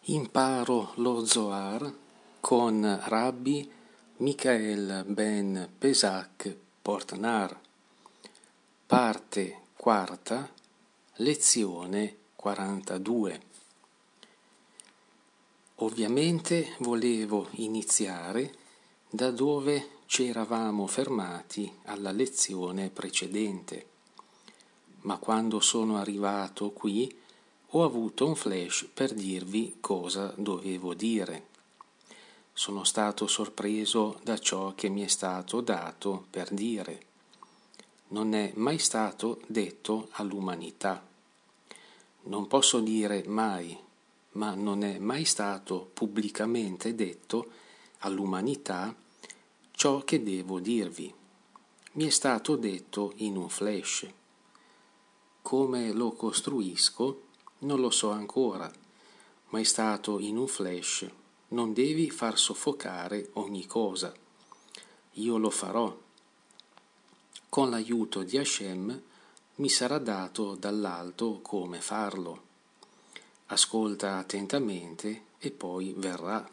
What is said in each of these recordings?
Imparo lo Zohar con Rabbi Michael ben Pesach Portnar, parte quarta, lezione 42. Ovviamente volevo iniziare da dove ci eravamo fermati alla lezione precedente, ma quando sono arrivato qui ho avuto un flash per dirvi cosa dovevo dire. Sono stato sorpreso da ciò che mi è stato dato per dire. Non è mai stato detto all'umanità. Non posso dire mai, ma non è mai stato pubblicamente detto all'umanità ciò che devo dirvi. Mi è stato detto in un flash. Come lo costruisco? Non lo so ancora, ma è stato in un flash. Non devi far soffocare ogni cosa. Io lo farò. Con l'aiuto di Hashem mi sarà dato dall'alto come farlo. Ascolta attentamente e poi verrà.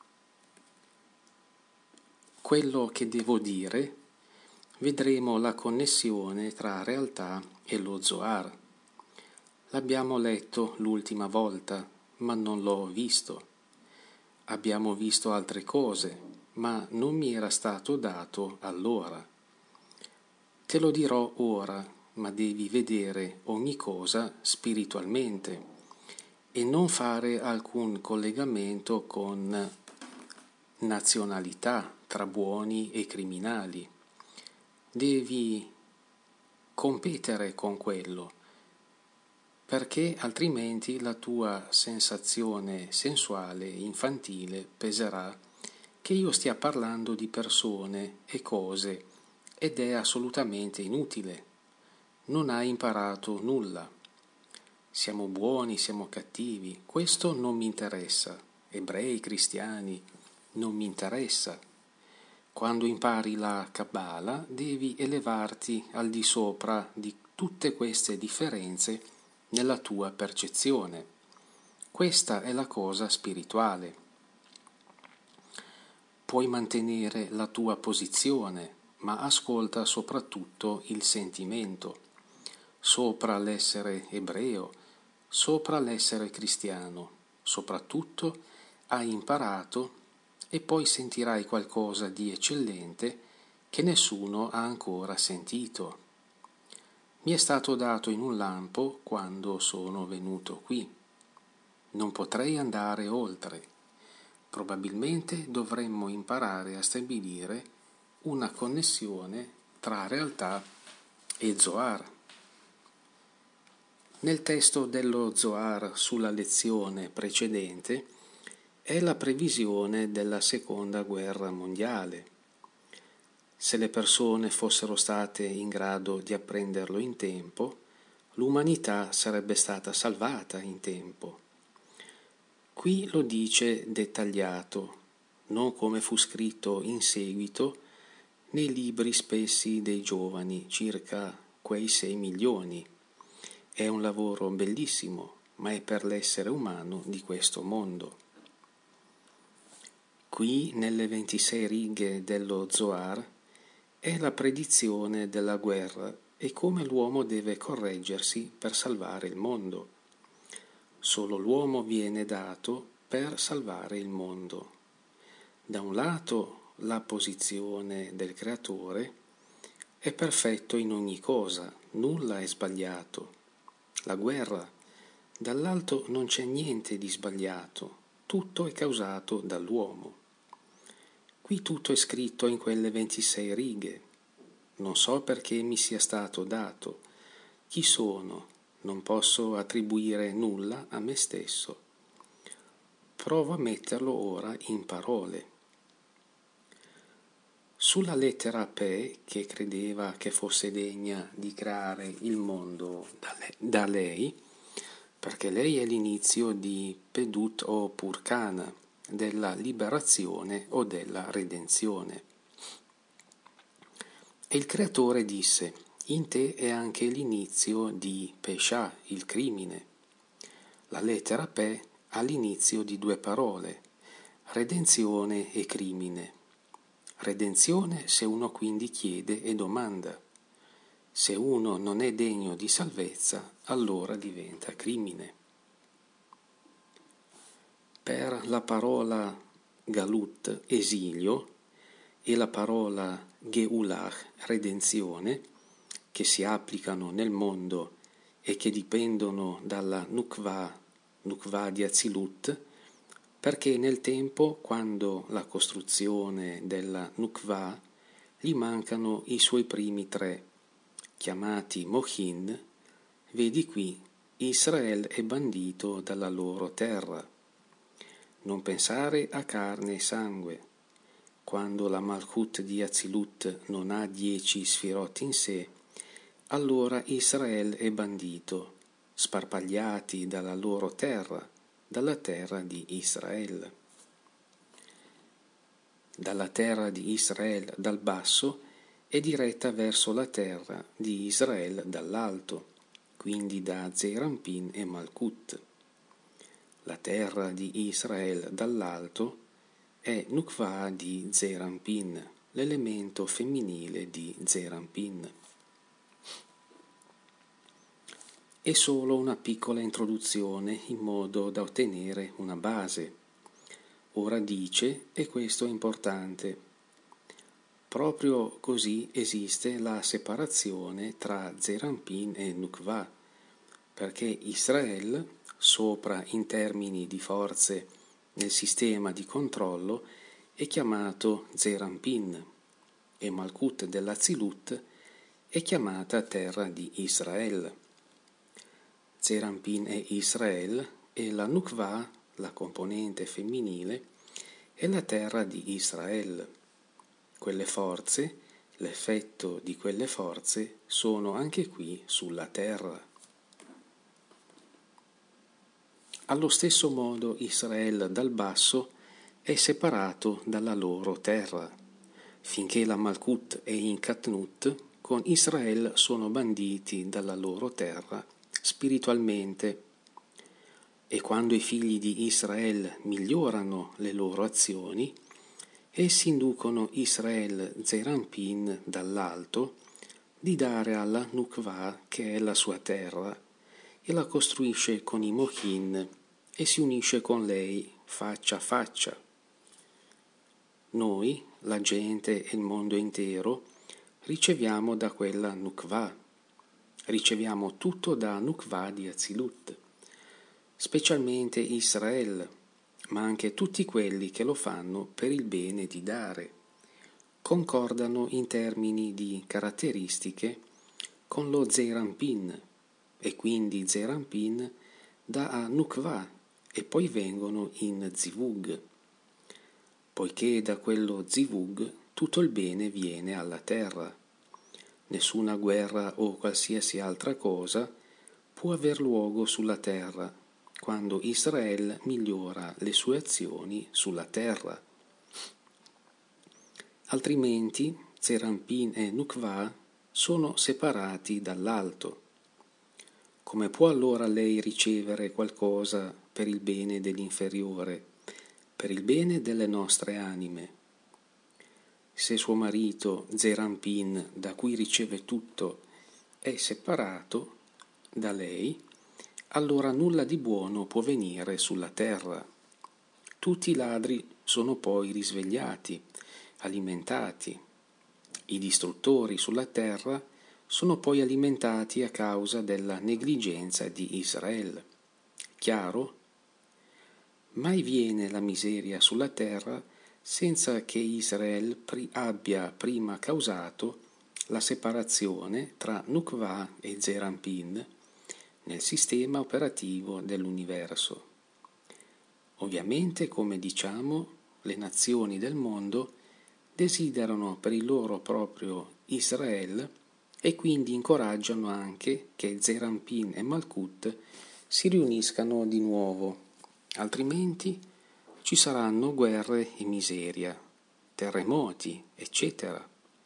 Quello che devo dire, vedremo la connessione tra realtà e lo Zohar. L'abbiamo letto l'ultima volta, ma non l'ho visto. Abbiamo visto altre cose, ma non mi era stato dato allora. Te lo dirò ora, ma devi vedere ogni cosa spiritualmente e non fare alcun collegamento con nazionalità tra buoni e criminali. Devi competere con quello, perché altrimenti la tua sensazione sensuale infantile peserà che io stia parlando di persone e cose ed è assolutamente inutile. Non hai imparato nulla. Siamo buoni, siamo cattivi, questo non mi interessa. Ebrei, cristiani, non mi interessa. Quando impari la Kabbalah devi elevarti al di sopra di tutte queste differenze nella tua percezione. Questa è la cosa spirituale. Puoi mantenere la tua posizione, ma ascolta soprattutto il sentimento, sopra l'essere ebreo, sopra l'essere cristiano. Soprattutto hai imparato e poi sentirai qualcosa di eccellente che nessuno ha ancora sentito. Mi è stato dato in un lampo quando sono venuto qui. Non potrei andare oltre. Probabilmente dovremmo imparare a stabilire una connessione tra realtà e Zohar. Nel testo dello Zohar sulla lezione precedente è la previsione della Seconda Guerra Mondiale. Se le persone fossero state in grado di apprenderlo in tempo, l'umanità sarebbe stata salvata in tempo. Qui lo dice dettagliato, non come fu scritto in seguito nei libri spessi dei giovani, circa quei 6 milioni. È un lavoro bellissimo, ma è per l'essere umano di questo mondo. Qui, nelle 26 righe dello Zohar, è la predizione della guerra e come l'uomo deve correggersi per salvare il mondo. Solo l'uomo viene dato per salvare il mondo. Da un lato la posizione del creatore è perfetto in ogni cosa, nulla è sbagliato. La guerra, dall'alto non c'è niente di sbagliato, tutto è causato dall'uomo. Qui tutto è scritto in quelle 26 righe. Non so perché mi sia stato dato. Chi sono? Non posso attribuire nulla a me stesso. Provo a metterlo ora in parole. Sulla lettera P, che credeva che fosse degna di creare il mondo da lei, perché lei è l'inizio di Pedut o Purkana, della liberazione o della redenzione. E il creatore disse: in te è anche l'inizio di Pesha, il crimine. La lettera P all'inizio di due parole, redenzione e crimine. Redenzione se uno quindi chiede e domanda. Se uno non è degno di salvezza, allora diventa crimine. Per la parola galut, esilio, e la parola geulah, redenzione, che si applicano nel mondo e che dipendono dalla nukva di Azilut, perché nel tempo, quando la costruzione della nukva, gli mancano i suoi primi tre, chiamati Mochin, vedi qui, Israel è bandito dalla loro terra. Non pensare a carne e sangue. Quando la Malchut di Azilut non ha 10 sfirot in sé, allora Israel è bandito, sparpagliati dalla loro terra, dalla terra di Israel. Dalla terra di Israel dal basso è diretta verso la terra di Israel dall'alto, quindi da Zerampin e Malkut. La terra di Israel dall'alto è Nukva di Zerampin, l'elemento femminile di Zerampin. È solo una piccola introduzione in modo da ottenere una base. Ora dice, e questo è importante, proprio così esiste la separazione tra Zerampin e Nukva, perché Israel, sopra in termini di forze nel sistema di controllo, è chiamato Zerampin e Malkut dell'Azilut è chiamata terra di Israel. Zerampin è Israel e la Nukva, la componente femminile, è la terra di Israel. Quelle forze, l'effetto di quelle forze sono anche qui sulla terra. Allo stesso modo Israel dal basso è separato dalla loro terra. Finché la Malkut è in Katnut, con Israel sono banditi dalla loro terra spiritualmente. E quando i figli di Israel migliorano le loro azioni, essi inducono Israel Zerampin dall'alto di dare alla Nukva, che è la sua terra, e la costruisce con i Mochin e si unisce con lei faccia a faccia. Noi, la gente e il mondo intero, riceviamo da quella Nukva, riceviamo tutto da Nukva di Azilut, specialmente Israel, ma anche tutti quelli che lo fanno per il bene di dare. Concordano in termini di caratteristiche con lo Zerampin, e quindi Zerampin dà a Nukva e poi vengono in Zivug, poiché da quello Zivug tutto il bene viene alla terra. Nessuna guerra o qualsiasi altra cosa può aver luogo sulla terra quando Israel migliora le sue azioni sulla terra. Altrimenti Zerampin e Nukva sono separati dall'alto. Come può allora lei ricevere qualcosa per il bene dell'inferiore, per il bene delle nostre anime? Se suo marito Zerampin, da cui riceve tutto, è separato da lei, allora nulla di buono può venire sulla terra. Tutti i ladri sono poi risvegliati, alimentati. I distruttori sulla terra sono poi alimentati a causa della negligenza di Israel. Chiaro? Mai viene la miseria sulla terra senza che Israel abbia prima causato la separazione tra Nukva e Zerampin nel sistema operativo dell'universo. Ovviamente, come diciamo, le nazioni del mondo desiderano per il loro proprio Israel e quindi incoraggiano anche che Zerampin e Malkut si riuniscano di nuovo, altrimenti ci saranno guerre e miseria, terremoti, eccetera.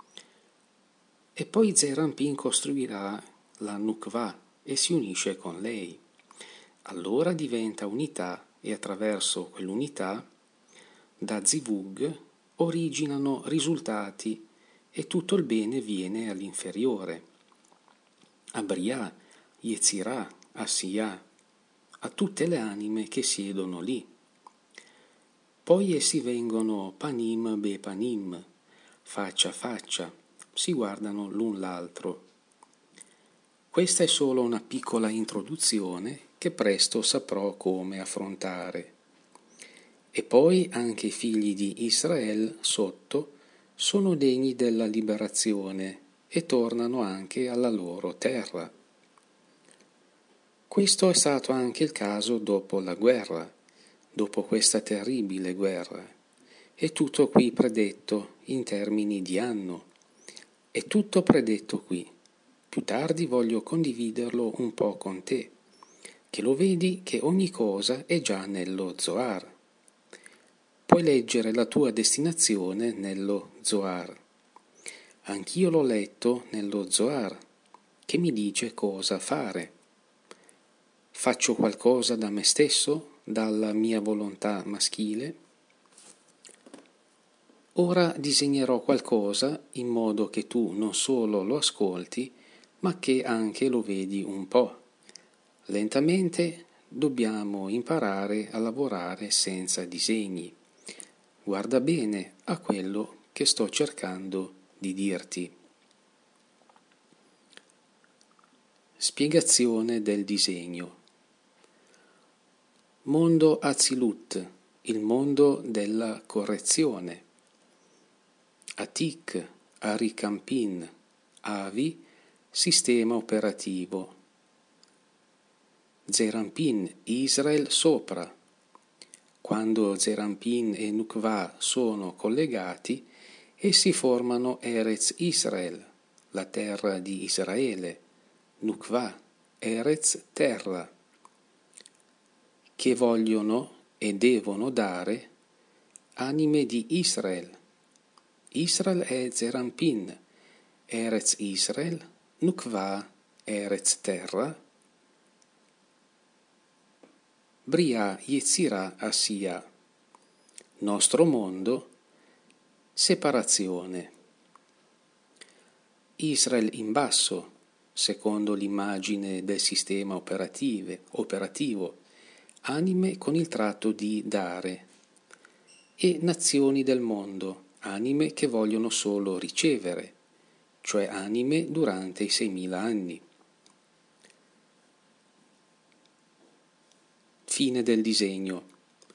E poi Zerampin costruirà la Nukva e si unisce con lei. Allora diventa unità e attraverso quell'unità, da Zivug, originano risultati e tutto il bene viene all'inferiore, a Briah, Yetzirah, Asiyah, a tutte le anime che siedono lì. Poi essi vengono panim be panim, faccia a faccia, si guardano l'un l'altro. Questa è solo una piccola introduzione che presto saprò come affrontare. E poi anche i figli di Israele sotto sono degni della liberazione e tornano anche alla loro terra. Questo è stato anche il caso dopo la guerra, dopo questa terribile guerra. È tutto qui predetto in termini di anno. È tutto predetto qui. Più tardi voglio condividerlo un po' con te, che lo vedi che ogni cosa è già nello Zohar. Puoi leggere la tua destinazione nello Zohar. Anch'io l'ho letto nello Zohar, che mi dice cosa fare. Faccio qualcosa da me stesso, dalla mia volontà maschile? Ora disegnerò qualcosa in modo che tu non solo lo ascolti, ma che anche lo vedi un po'. Lentamente dobbiamo imparare a lavorare senza disegni. Guarda bene a quello che sto cercando di dirti. Spiegazione del disegno. Mondo Azilut, il mondo della correzione. Atik, Arikampin, Avi, sistema operativo. Zerampin, Israel sopra. Quando Zerampin e Nukva sono collegati, essi formano Eretz Israel, la terra di Israele, Nukva, Eretz terra, che vogliono e devono dare anime di Israel. Israel è Zerampin, Eretz Israel, Nukva, Eretz terra, Briah, Yetzirah, Asiyah. Nostro mondo, separazione. Israel in basso, secondo l'immagine del sistema operativo, anime con il tratto di dare, e nazioni del mondo, anime che vogliono solo ricevere, cioè anime durante i 6.000 anni. Fine del disegno.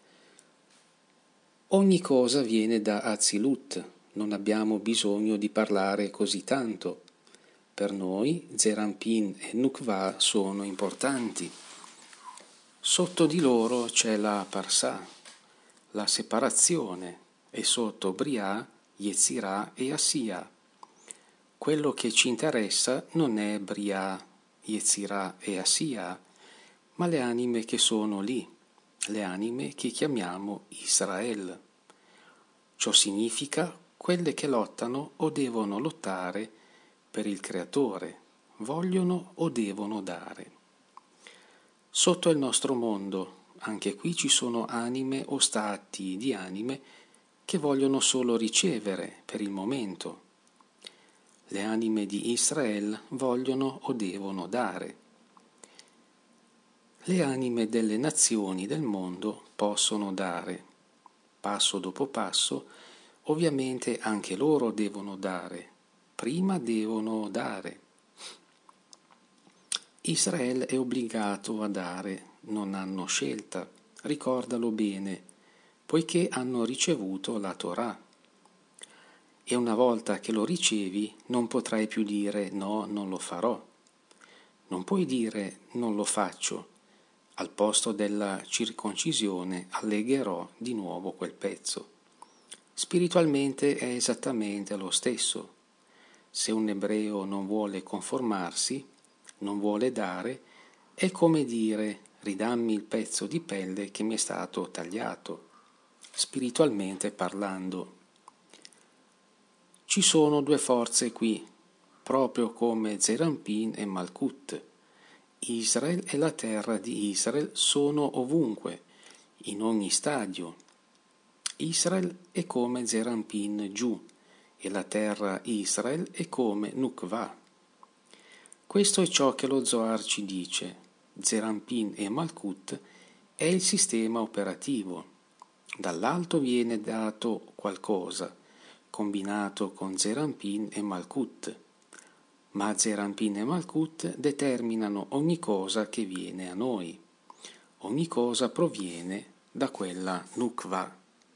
Ogni cosa viene da Azilut, non abbiamo bisogno di parlare così tanto. Per noi Zerampin e Nukva sono importanti. Sotto di loro c'è la Parsà, la separazione, e sotto Briah, Yetzirah e Asiyah. Quello che ci interessa non è Briah, Yetzirah e Asiyah, ma le anime che sono lì, le anime che chiamiamo Israel. Ciò significa quelle che lottano o devono lottare per il Creatore, vogliono o devono dare. Sotto il nostro mondo, anche qui ci sono anime o stati di anime che vogliono solo ricevere per il momento. Le anime di Israel vogliono o devono dare. Le anime delle nazioni del mondo possono dare. Passo dopo passo, ovviamente anche loro devono dare. Prima devono dare. Israele è obbligato a dare, non hanno scelta, ricordalo bene, poiché hanno ricevuto la Torah. E una volta che lo ricevi non potrai più dire no, non lo farò. Non puoi dire non lo faccio. Al posto della circoncisione allegherò di nuovo quel pezzo. Spiritualmente è esattamente lo stesso. Se un ebreo non vuole conformarsi, non vuole dare, è come dire ridammi il pezzo di pelle che mi è stato tagliato, spiritualmente parlando. Ci sono due forze qui, proprio come Zerampin e Malkut. Israel e la terra di Israel sono ovunque, in ogni stadio. Israel è come Zerampin giù, e la terra Israel è come Nukva. Questo è ciò che lo Zohar ci dice. Zerampin e Malkut è il sistema operativo. Dall'alto viene dato qualcosa, combinato con Zerampin e Malkut, ma Zerampin e Malkut determinano ogni cosa che viene a noi. Ogni cosa proviene da quella Nukva.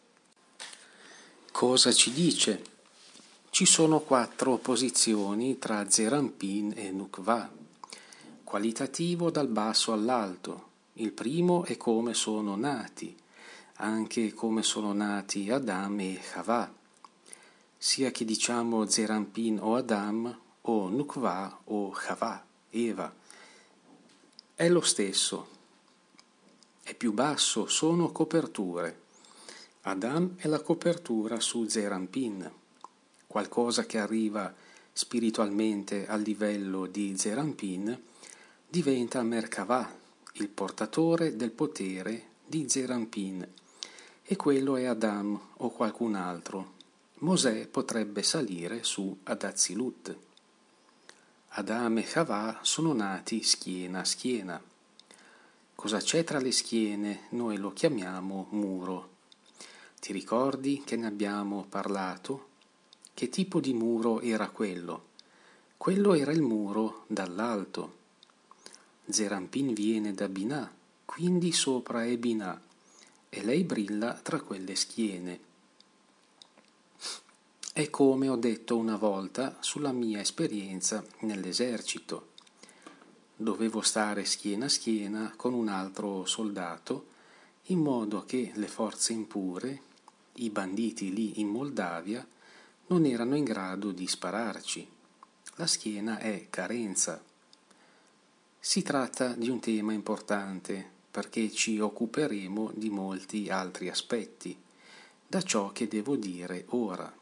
Cosa ci dice? Ci sono 4 opposizioni tra Zerampin e Nukva. Qualitativo dal basso all'alto. Il primo è come sono nati, anche come sono nati Adam e Chava. Sia che diciamo Zerampin o Adam, o Nukva o Chava, Eva. È lo stesso. È più basso, sono coperture. Adam è la copertura su Zerampin, qualcosa che arriva spiritualmente al livello di Zerampin diventa Merkavah, il portatore del potere di Zerampin, e quello è Adam o qualcun altro. Mosè potrebbe salire su ad Azilut. Adam e Chava sono nati schiena a schiena. Cosa c'è tra le schiene? Noi lo chiamiamo muro. Ti ricordi che ne abbiamo parlato? Che tipo di muro era quello? Quello era il muro dall'alto. Zerampin viene da Binah, quindi sopra è Binah, e lei brilla tra quelle schiene. È come ho detto una volta sulla mia esperienza nell'esercito. Dovevo stare schiena a schiena con un altro soldato, in modo che le forze impure, i banditi lì in Moldavia, non erano in grado di spararci. La schiena è carenza. Si tratta di un tema importante perché ci occuperemo di molti altri aspetti, da ciò che devo dire ora.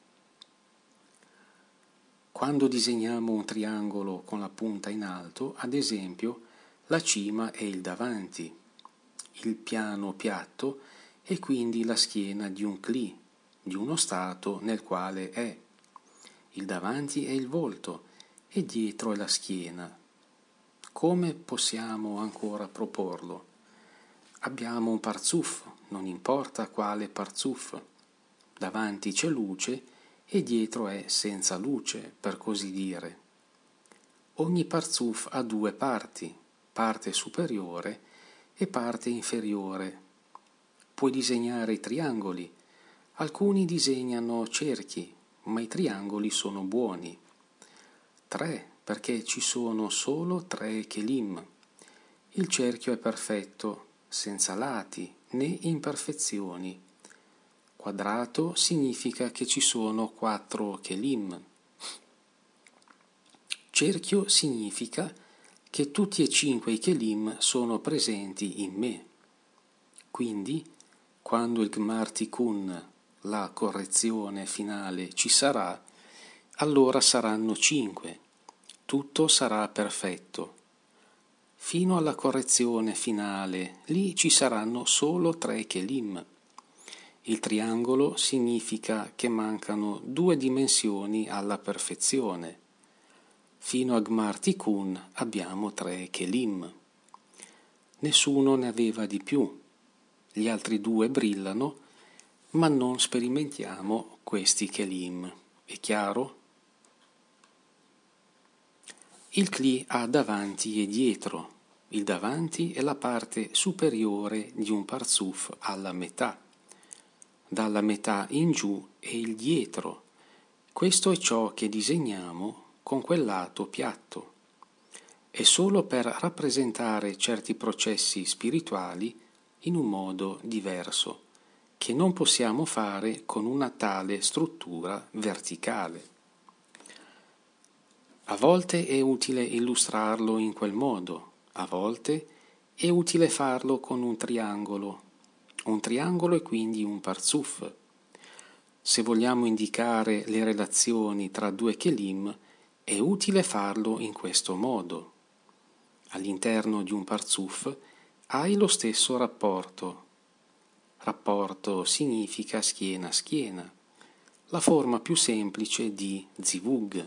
Quando disegniamo un triangolo con la punta in alto, ad esempio, la cima è il davanti, il piano piatto è quindi la schiena di un cli, di uno stato nel quale è. Il davanti è il volto e dietro è la schiena. Come possiamo ancora proporlo? Abbiamo un parzuf, non importa quale parzuf. Davanti c'è luce e dietro è senza luce, per così dire. Ogni parzuf ha 2 parti, parte superiore e parte inferiore. Puoi disegnare i triangoli. Alcuni disegnano cerchi, ma i triangoli sono buoni. 3, perché ci sono solo 3 kelim. Il cerchio è perfetto, senza lati né imperfezioni. Quadrato significa che ci sono 4 kelim. Cerchio significa che tutti e 5 i kelim sono presenti in me. Quindi, quando il Gmar Tikkun, la correzione finale, ci sarà, allora saranno 5. Tutto sarà perfetto. Fino alla correzione finale, lì ci saranno solo 3 kelim. Il triangolo significa che mancano 2 dimensioni alla perfezione. Fino a Gmar Tikkun abbiamo 3 kelim. Nessuno ne aveva di più. Gli altri 2 brillano, ma non sperimentiamo questi kelim. È chiaro? Il cli ha davanti e dietro. Il davanti è la parte superiore di un parzuf alla metà. Dalla metà in giù è il dietro. Questo è ciò che disegniamo con quel lato piatto. È solo per rappresentare certi processi spirituali in un modo diverso, che non possiamo fare con una tale struttura verticale. A volte è utile illustrarlo in quel modo, a volte è utile farlo con un triangolo. Un triangolo è quindi un parzuf. Se vogliamo indicare le relazioni tra 2 kelim, è utile farlo in questo modo. All'interno di un parzuf hai lo stesso rapporto. rapporto significa schiena-schiena, la forma più semplice di zivug.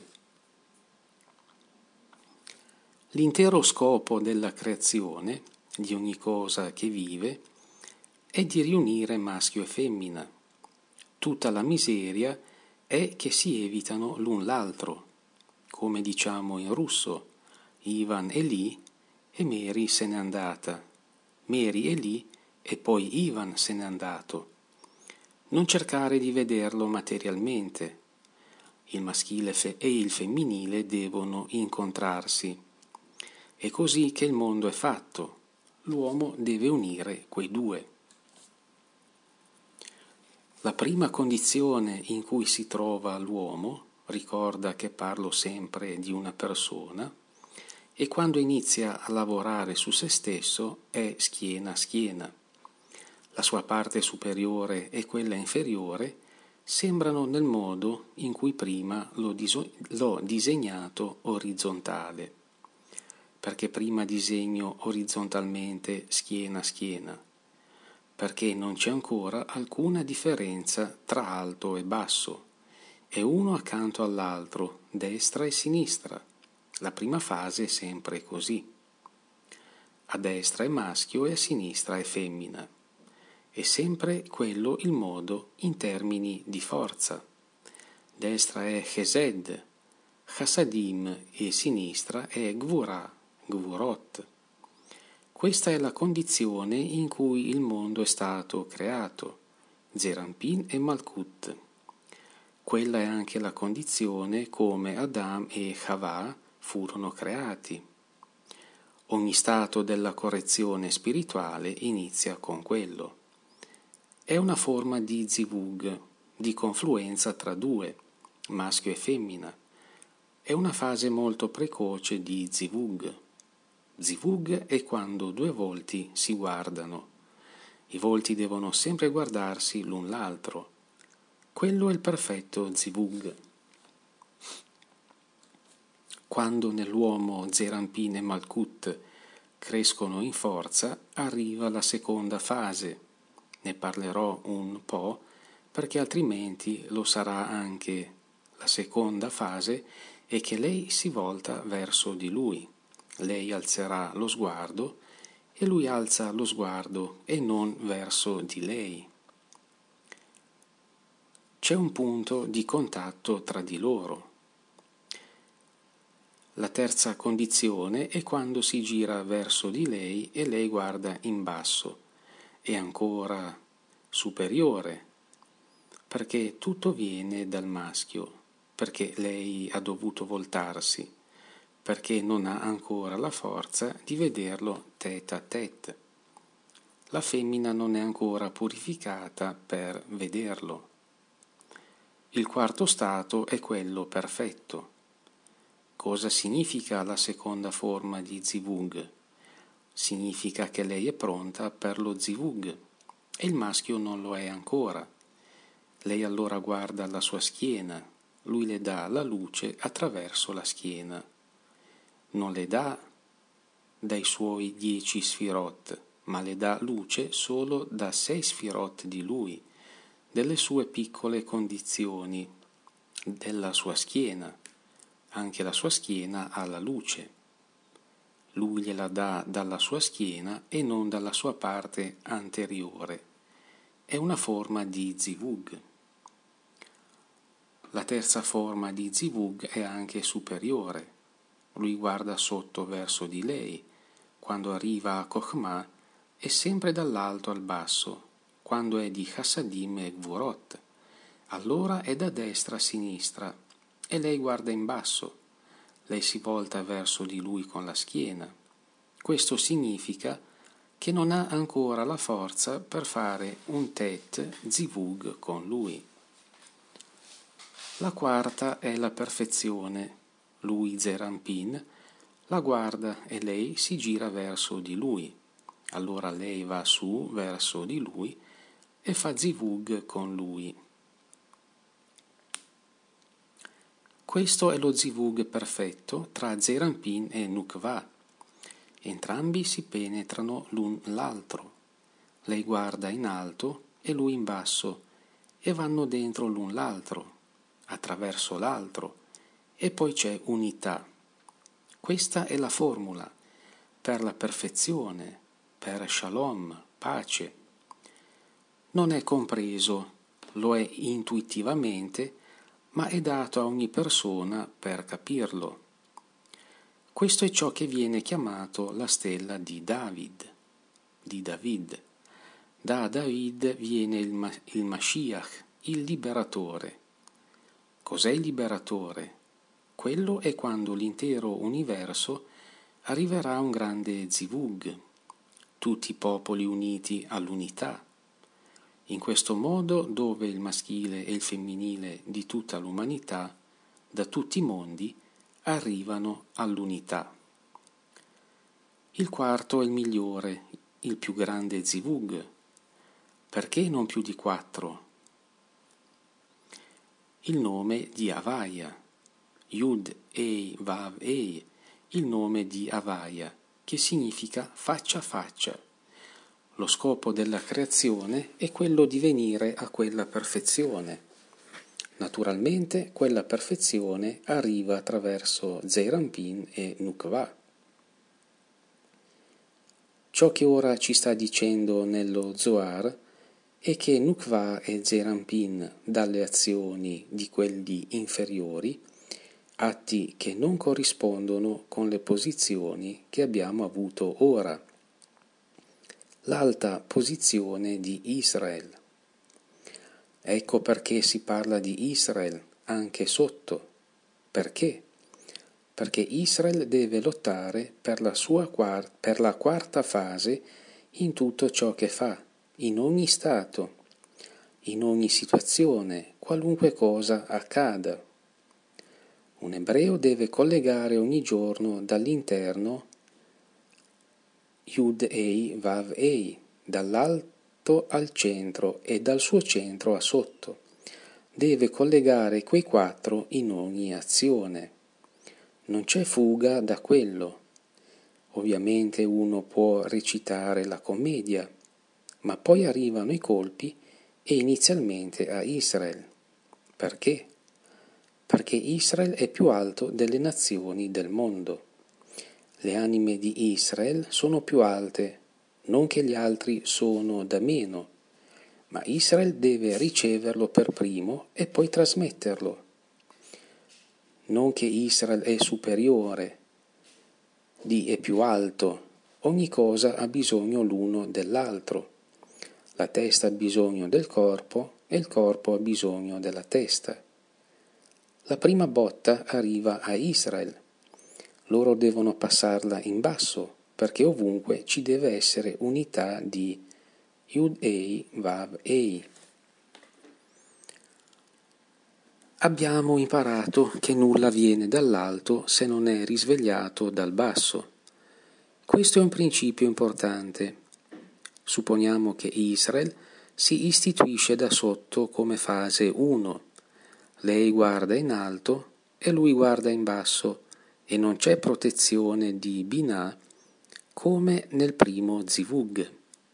L'intero scopo della creazione, di ogni cosa che vive, è di riunire maschio e femmina. Tutta la miseria è che si evitano l'un l'altro, come diciamo in russo, Ivan è lì e Mary se n'è andata, Mary è lì e poi Ivan se n'è andato. Non cercare di vederlo materialmente. Il maschile e il femminile devono incontrarsi. È così che il mondo è fatto. L'uomo deve unire quei due. La prima condizione in cui si trova l'uomo, ricorda che parlo sempre di una persona, e quando inizia a lavorare su se stesso è schiena-schiena. La sua parte superiore e quella inferiore sembrano nel modo in cui prima l'ho disegnato orizzontale, perché prima disegno orizzontalmente schiena-schiena, perché non c'è ancora alcuna differenza tra alto e basso, è uno accanto all'altro, destra e sinistra. La prima fase è sempre così. A destra è maschio e a sinistra è femmina. È sempre quello il modo in termini di forza. Destra è Chesed, Chassadim, e sinistra è Gvurah, Gvurot. Questa è la condizione in cui il mondo è stato creato, Zerampin e Malkut. Quella è anche la condizione come Adam e Chava furono creati. Ogni stato della correzione spirituale inizia con quello. È una forma di zivug, di confluenza tra due, maschio e femmina. È una fase molto precoce di zivug. Zivug è quando due volti si guardano. I volti devono sempre guardarsi l'un l'altro. Quello è il perfetto zivug. Quando nell'uomo Zerampin e Malkut crescono in forza, arriva la seconda fase. Ne parlerò un po', perché altrimenti lo sarà anche. La seconda fase è che lei si volta verso di lui. Lei alzerà lo sguardo e lui alza lo sguardo e non verso di lei. C'è un punto di contatto tra di loro. La terza condizione è quando si gira verso di lei e lei guarda in basso. È ancora superiore, perché tutto viene dal maschio, perché lei ha dovuto voltarsi, perché non ha ancora la forza di vederlo tête à tête. La femmina non è ancora purificata per vederlo. Il quarto stato è quello perfetto. Cosa significa la seconda forma di zivug? Significa che lei è pronta per lo zivug e il maschio non lo è ancora. Lei allora guarda la sua schiena, lui le dà la luce attraverso la schiena. Non le dà dai suoi 10 sfirot, ma le dà luce solo da 6 sfirot di lui, delle sue piccole condizioni, della sua schiena. Anche la sua schiena ha la luce. Lui gliela dà dalla sua schiena e non dalla sua parte anteriore. È una forma di zivug. La terza forma di zivug è anche superiore. Lui guarda sotto verso di lei. Quando arriva a Chokhmah è sempre dall'alto al basso. Quando è di Chassadim e Gvurot, allora è da destra a sinistra e lei guarda in basso. Lei si volta verso di lui con la schiena. Questo significa che non ha ancora la forza per fare un tet zivug con lui. La quarta è la perfezione. Lui, Zerampin, la guarda e lei si gira verso di lui. Allora lei va su verso di lui e fa zivug con lui. Questo è lo zivug perfetto tra Zerampin e Nukva. Entrambi si penetrano l'un l'altro. Lei guarda in alto e lui in basso, e vanno dentro l'un l'altro, attraverso l'altro, e poi c'è unità. Questa è la formula per la perfezione, per shalom, pace. Non è compreso, lo è intuitivamente, ma è dato a ogni persona per capirlo. Questo è ciò che viene chiamato la stella di David. Da David viene il Mashiach, il liberatore. Cos'è il liberatore? Quello è quando l'intero universo arriverà a un grande zivug, tutti i popoli uniti all'unità. In questo modo, dove il maschile e il femminile di tutta l'umanità, da tutti i mondi, arrivano all'unità. Il quarto è il migliore, il più grande zivug. Perché non più di 4? Il nome di Havaya, Yud Ei Vav Ei, il nome di Havaya, che significa faccia a faccia. Lo scopo della creazione è quello di venire a quella perfezione. Naturalmente quella perfezione arriva attraverso Zeir Anpin e Nukva. Ciò che ora ci sta dicendo nello Zohar è che Nukva e Zeir Anpin, dalle azioni di quelli inferiori, atti che non corrispondono con le posizioni che abbiamo avuto ora. L'alta posizione di Israel. Ecco perché si parla di Israel anche sotto. Perché? Perché Israel deve lottare per la quarta fase in tutto ciò che fa, in ogni stato, in ogni situazione, qualunque cosa accada. Un ebreo deve collegare ogni giorno dall'interno Yud Ei Vav Ei, dall'alto al centro e dal suo centro a sotto. Deve collegare quei 4 in ogni azione. Non c'è fuga da quello. Ovviamente uno può recitare la commedia, ma poi arrivano i colpi e inizialmente a Israel. Perché? Perché Israel è più alto delle nazioni del mondo. Le anime di Israel sono più alte, non che gli altri sono da meno, ma Israel deve riceverlo per primo e poi trasmetterlo. Non che Israel è superiore, è più alto, ogni cosa ha bisogno l'uno dell'altro. La testa ha bisogno del corpo e il corpo ha bisogno della testa. La prima botta arriva a Israel. Loro devono passarla in basso, perché ovunque ci deve essere unità di Yud Ei Vav Ei. Abbiamo imparato che nulla viene dall'alto se non è risvegliato dal basso. Questo è un principio importante. Supponiamo che Israel si istituisce da sotto come fase 1. Lei guarda in alto e lui guarda in basso, e non c'è protezione di Binah come nel primo Zivug.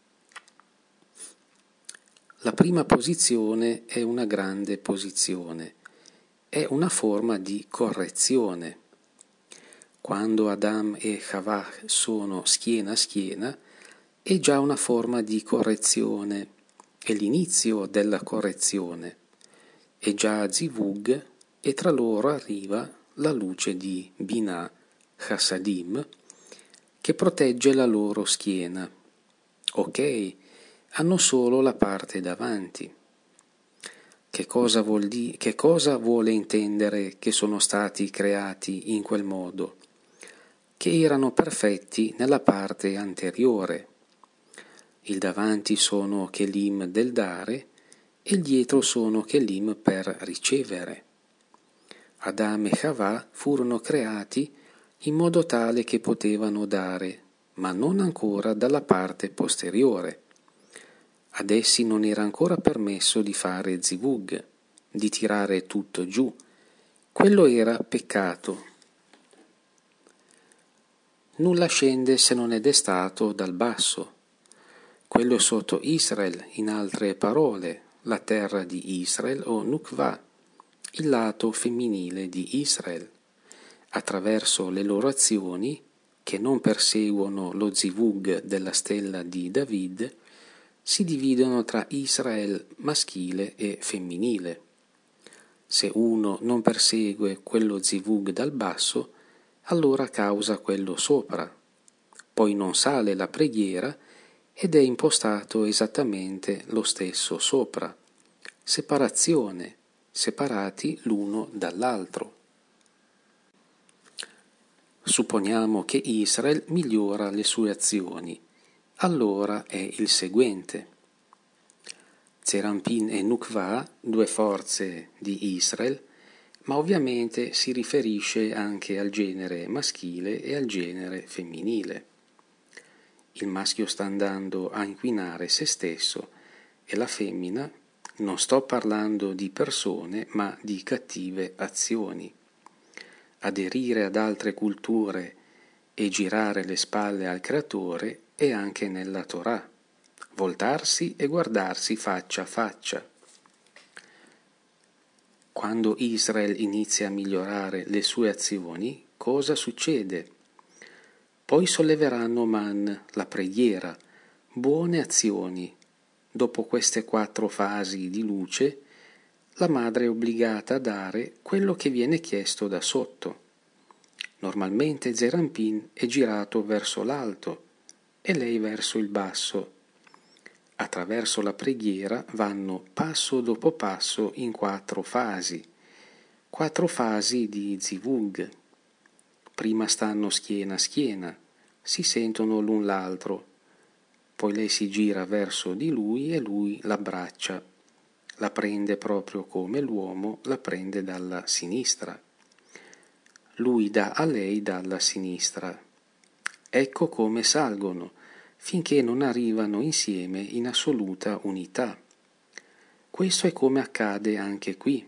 La prima posizione è una grande posizione, è una forma di correzione. Quando Adam e Chava sono schiena a schiena, è già una forma di correzione, è l'inizio della correzione, è già Zivug e tra loro arriva la luce di Binah Chassadim che protegge la loro schiena. Ok, hanno solo la parte davanti. Che cosa vuole intendere che sono stati creati in quel modo? Che erano perfetti nella parte anteriore. Il davanti sono Kelim del dare e il dietro sono Kelim per ricevere. Adam e Chava furono creati in modo tale che potevano dare, ma non ancora dalla parte posteriore. Ad essi non era ancora permesso di fare zivug, di tirare tutto giù. Quello era peccato. Nulla scende se non è destato dal basso. quello sotto Israel, in altre parole, la terra di Israel o Nukva, il lato femminile di Israel, attraverso le loro azioni che non perseguono lo zivug della stella di David, si dividono tra Israel maschile e femminile. Se uno non persegue quello zivug dal basso, allora causa quello sopra. Poi non sale la preghiera ed è impostato esattamente lo stesso sopra. Separazione, separati l'uno dall'altro. Supponiamo che Israel migliora le sue azioni. Allora è il seguente. Zerampin e Nukva, due forze di Israel, ma ovviamente si riferisce anche al genere maschile e al genere femminile. Il maschio sta andando a inquinare se stesso e la femmina, non sto parlando di persone, ma di cattive azioni. Aderire ad altre culture e girare le spalle al Creatore è anche nella Torah, voltarsi e guardarsi faccia a faccia. Quando Israel inizia a migliorare le sue azioni, cosa succede? Poi solleveranno man, la preghiera, buone azioni. Dopo queste 4 fasi di luce, la madre è obbligata a dare quello che viene chiesto da sotto. Normalmente Zerampin è girato verso l'alto e lei verso il basso. Attraverso la preghiera vanno passo dopo passo in 4 fasi. 4 fasi di zivug. Prima stanno schiena a schiena, si sentono l'un l'altro. Poi lei si gira verso di lui e lui l'abbraccia. La prende proprio come l'uomo la prende dalla sinistra. Lui dà a lei dalla sinistra. Ecco come salgono, finché non arrivano insieme in assoluta unità. Questo è come accade anche qui.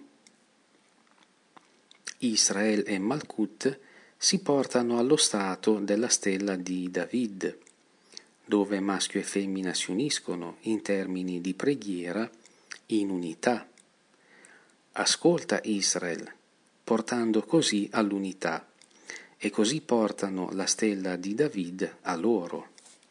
Israel e Malkut si portano allo stato della stella di David, dove maschio e femmina si uniscono in termini di preghiera in unità. Ascolta Israel, portando così all'unità, e così portano la stella di David a loro.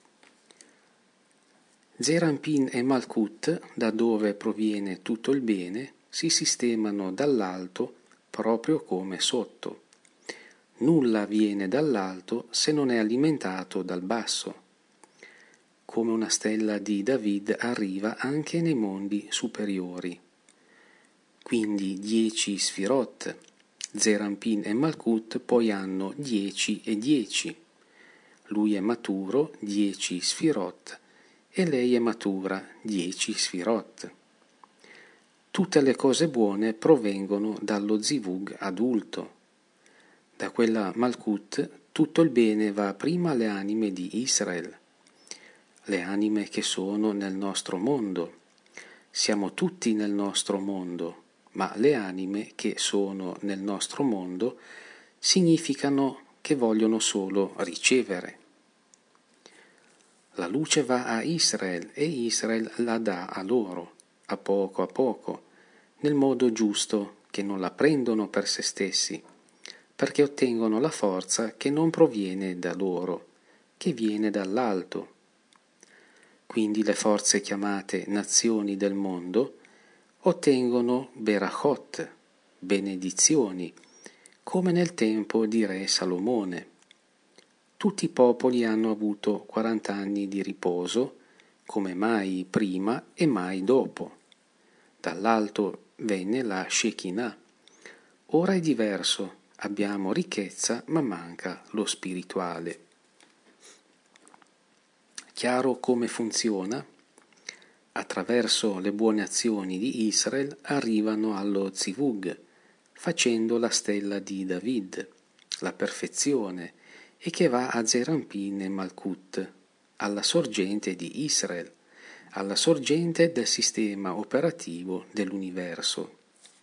Zerampin e Malkut, da dove proviene tutto il bene, si sistemano dall'alto proprio come sotto. Nulla viene dall'alto se non è alimentato dal basso. Come una stella di David arriva anche nei mondi superiori. Quindi 10 Sfirot, Zerampin e Malkut poi hanno 10 e 10. Lui è maturo, 10 Sfirot, e lei è matura, 10 Sfirot. Tutte le cose buone provengono dallo zivug adulto. Da quella Malkut tutto il bene va prima alle anime di Israel, le anime che sono nel nostro mondo. Siamo tutti nel nostro mondo, ma le anime che sono nel nostro mondo significano che vogliono solo ricevere. La luce va a Israel e Israel la dà a loro, a poco, nel modo giusto, che non la prendono per se stessi, perché ottengono la forza che non proviene da loro, che viene dall'alto. Quindi le forze chiamate nazioni del mondo ottengono berachot, benedizioni, come nel tempo di re Salomone. Tutti i popoli hanno avuto 40 anni di riposo, come mai prima e mai dopo. Dall'alto venne la Shekinah. Ora è diverso, abbiamo ricchezza ma manca lo spirituale. Chiaro come funziona? Attraverso le buone azioni di Israel arrivano allo zivug, facendo la stella di David, la perfezione, e che va a Zerampin e Malkut, alla sorgente di Israel, alla sorgente del sistema operativo dell'universo.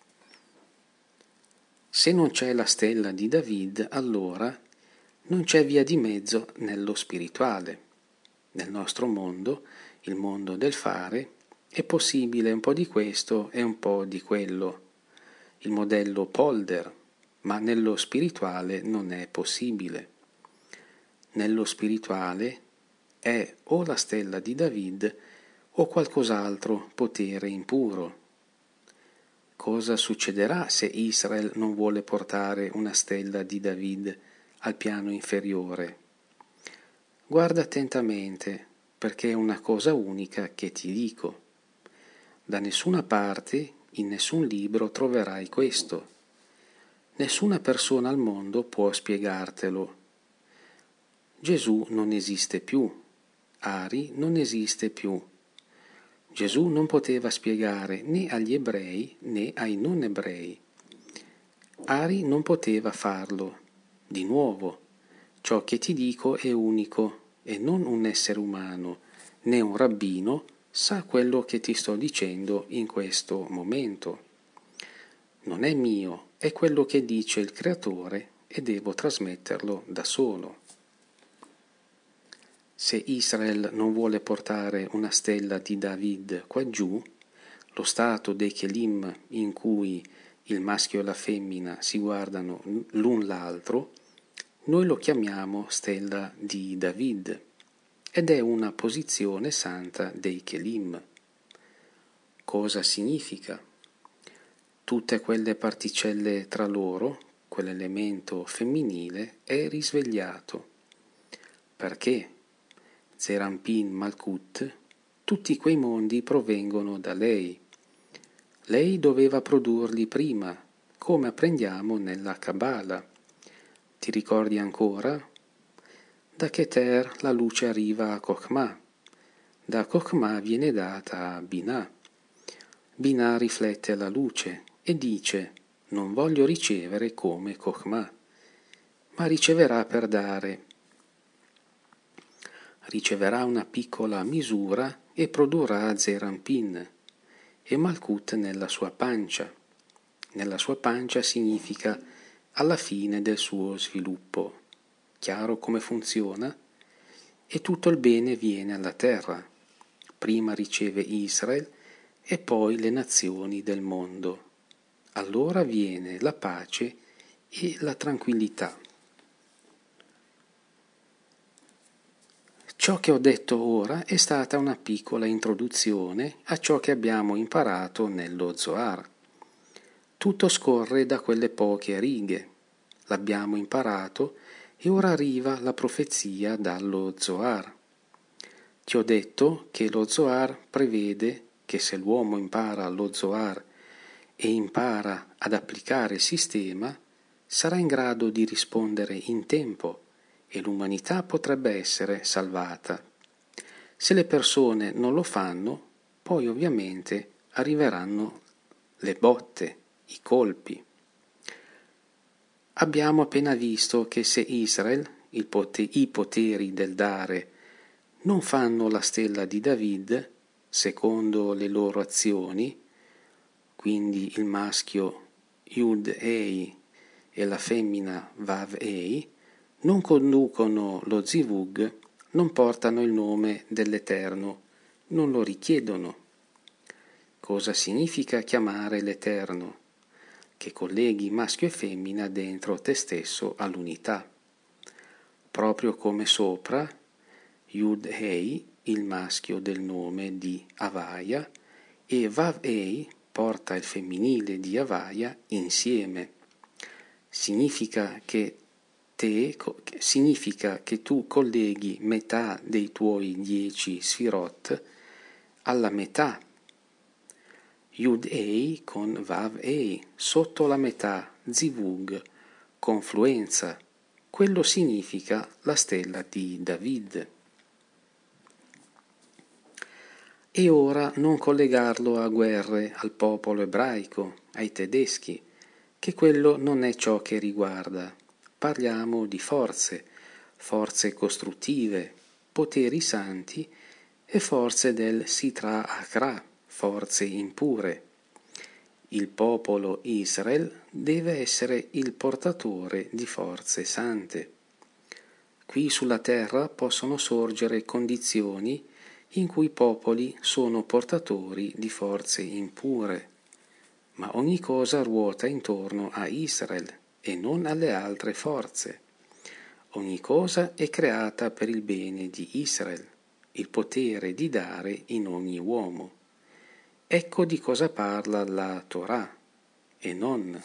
Se non c'è la stella di David, allora non c'è via di mezzo nello spirituale. Nel nostro mondo il mondo del fare, è possibile un po' di questo e un po' di quello. Il modello Polder, ma nello spirituale non è possibile. Nello spirituale è o la stella di David o qualcos'altro potere impuro. Cosa succederà se Israel non vuole portare una stella di David al piano inferiore? Guarda attentamente, perché è una cosa unica che ti dico. Da nessuna parte, in nessun libro troverai questo. Nessuna persona al mondo può spiegartelo. Gesù non esiste più. Ari non esiste più. Gesù non poteva spiegare né agli ebrei né ai non ebrei. Ari non poteva farlo. Di nuovo, ciò che ti dico è unico e non un essere umano, né un rabbino sa quello che ti sto dicendo in questo momento. Non è mio, è quello che dice il Creatore e devo trasmetterlo da solo. Se Israel non vuole portare una stella di David qua giù, lo stato dei Kelim in cui il maschio e la femmina si guardano l'un l'altro, noi lo chiamiamo stella di David ed è una posizione santa dei Kelim. Cosa significa? Tutte quelle particelle tra loro, quell'elemento femminile, è risvegliato. Perché? Zerampin Malkut, tutti quei mondi provengono da lei. Lei doveva produrli prima, come apprendiamo nella Kabbalah. Ti ricordi ancora? Da Keter la luce arriva a Chokhmah, da Chokhmah viene data a Binah. Binah riflette la luce e dice: non voglio ricevere come Chokhmah, ma riceverà per dare. Riceverà una piccola misura e produrrà Zerampin e Malkut nella sua pancia. Nella sua pancia significa alla fine del suo sviluppo. Chiaro come funziona? E tutto il bene viene alla terra. Prima riceve Israel e poi le nazioni del mondo. Allora viene la pace e la tranquillità. Ciò che ho detto ora è stata una piccola introduzione a ciò che abbiamo imparato nello Zohar. Tutto scorre da quelle poche righe. L'abbiamo imparato e ora arriva la profezia dallo Zohar. Ti ho detto che lo Zohar prevede che se l'uomo impara lo Zohar e impara ad applicare il sistema, sarà in grado di rispondere in tempo e l'umanità potrebbe essere salvata. Se le persone non lo fanno, poi ovviamente arriveranno le botte, i colpi. Abbiamo appena visto che se Israel, i poteri del dare, non fanno la stella di David, secondo le loro azioni, quindi il maschio Yud-Ei e la femmina Vav-Ei, non conducono lo zivug, non portano il nome dell'Eterno, non lo richiedono. Cosa significa chiamare l'Eterno? Che colleghi maschio e femmina dentro te stesso all'unità. Proprio come sopra, Yud-Hei, il maschio del nome di Havaya, e Vav-Ei porta il femminile di Havaya insieme. Significa che tu colleghi metà dei tuoi 10 sfirot alla metà, Yud-Ei con Vav-Ei, sotto la metà, Zivug, confluenza. Quello significa la stella di David. E ora non collegarlo a guerre al popolo ebraico, ai tedeschi, che quello non è ciò che riguarda. Parliamo di forze costruttive, poteri santi e forze del Sitra Achra, forze impure. Il popolo Israel deve essere il portatore di forze sante. Qui sulla terra possono sorgere condizioni in cui i popoli sono portatori di forze impure, ma ogni cosa ruota intorno a Israele e non alle altre forze. Ogni cosa è creata per il bene di Israele, il potere di dare in ogni uomo. Ecco di cosa parla la Torah, e non.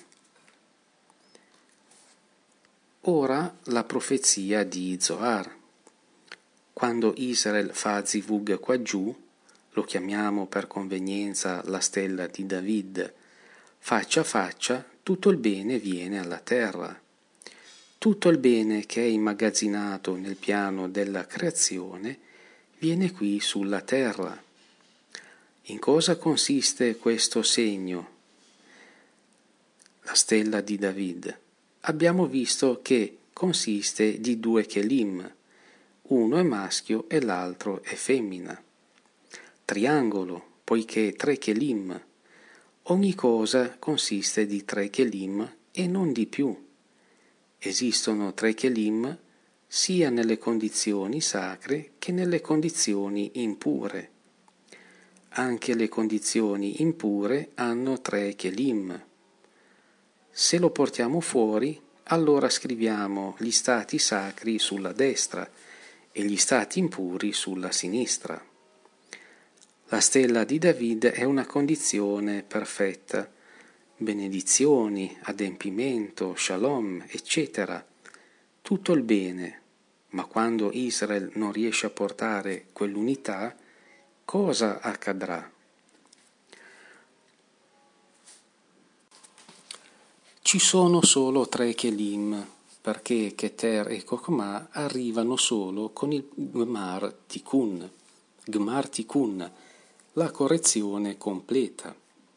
Ora la profezia di Zohar. Quando Israele fa zivug qua giù, lo chiamiamo per convenienza la stella di David, faccia a faccia tutto il bene viene alla terra. Tutto il bene che è immagazzinato nel piano della creazione viene qui sulla terra. In cosa consiste questo segno? La stella di David. Abbiamo visto che consiste di 2 chelim, uno è maschio e l'altro è femmina. Triangolo, poiché 3 chelim. Ogni cosa consiste di 3 chelim e non di più. Esistono 3 chelim sia nelle condizioni sacre che nelle condizioni impure. Anche le condizioni impure hanno 3 chelim. Se lo portiamo fuori, allora scriviamo gli stati sacri sulla destra e gli stati impuri sulla sinistra. La stella di David è una condizione perfetta, benedizioni, adempimento, shalom, eccetera, tutto il bene, ma quando Israele non riesce a portare quell'unità, cosa accadrà? Ci sono solo 3 chelim, perché Keter e Kokma arrivano solo con il Gmar Tikkun, la correzione completa.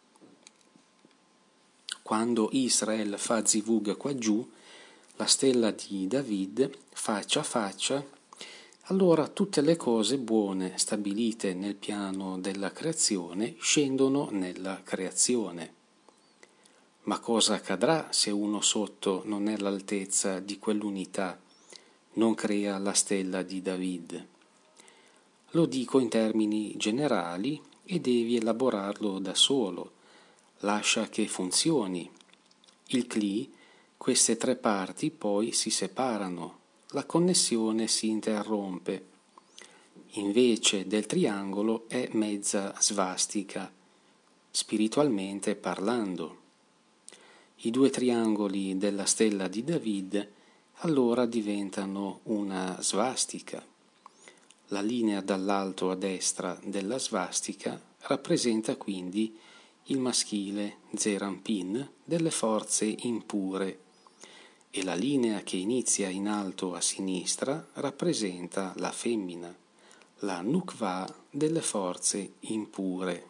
Quando Israele fa zivug qua giù, la stella di David, faccia a faccia, allora tutte le cose buone stabilite nel piano della creazione scendono nella creazione. Ma cosa accadrà se uno sotto non è all'altezza di quell'unità, non crea la stella di David? Lo dico in termini generali e devi elaborarlo da solo. Lascia che funzioni. Il CLI, queste 3 parti poi si separano, la connessione si interrompe. Invece del triangolo è mezza svastica, spiritualmente parlando. I 2 triangoli della stella di David allora diventano una svastica. La linea dall'alto a destra della svastica rappresenta quindi il maschile Zerampin delle forze impure e la linea che inizia in alto a sinistra rappresenta la femmina, la Nukva delle forze impure.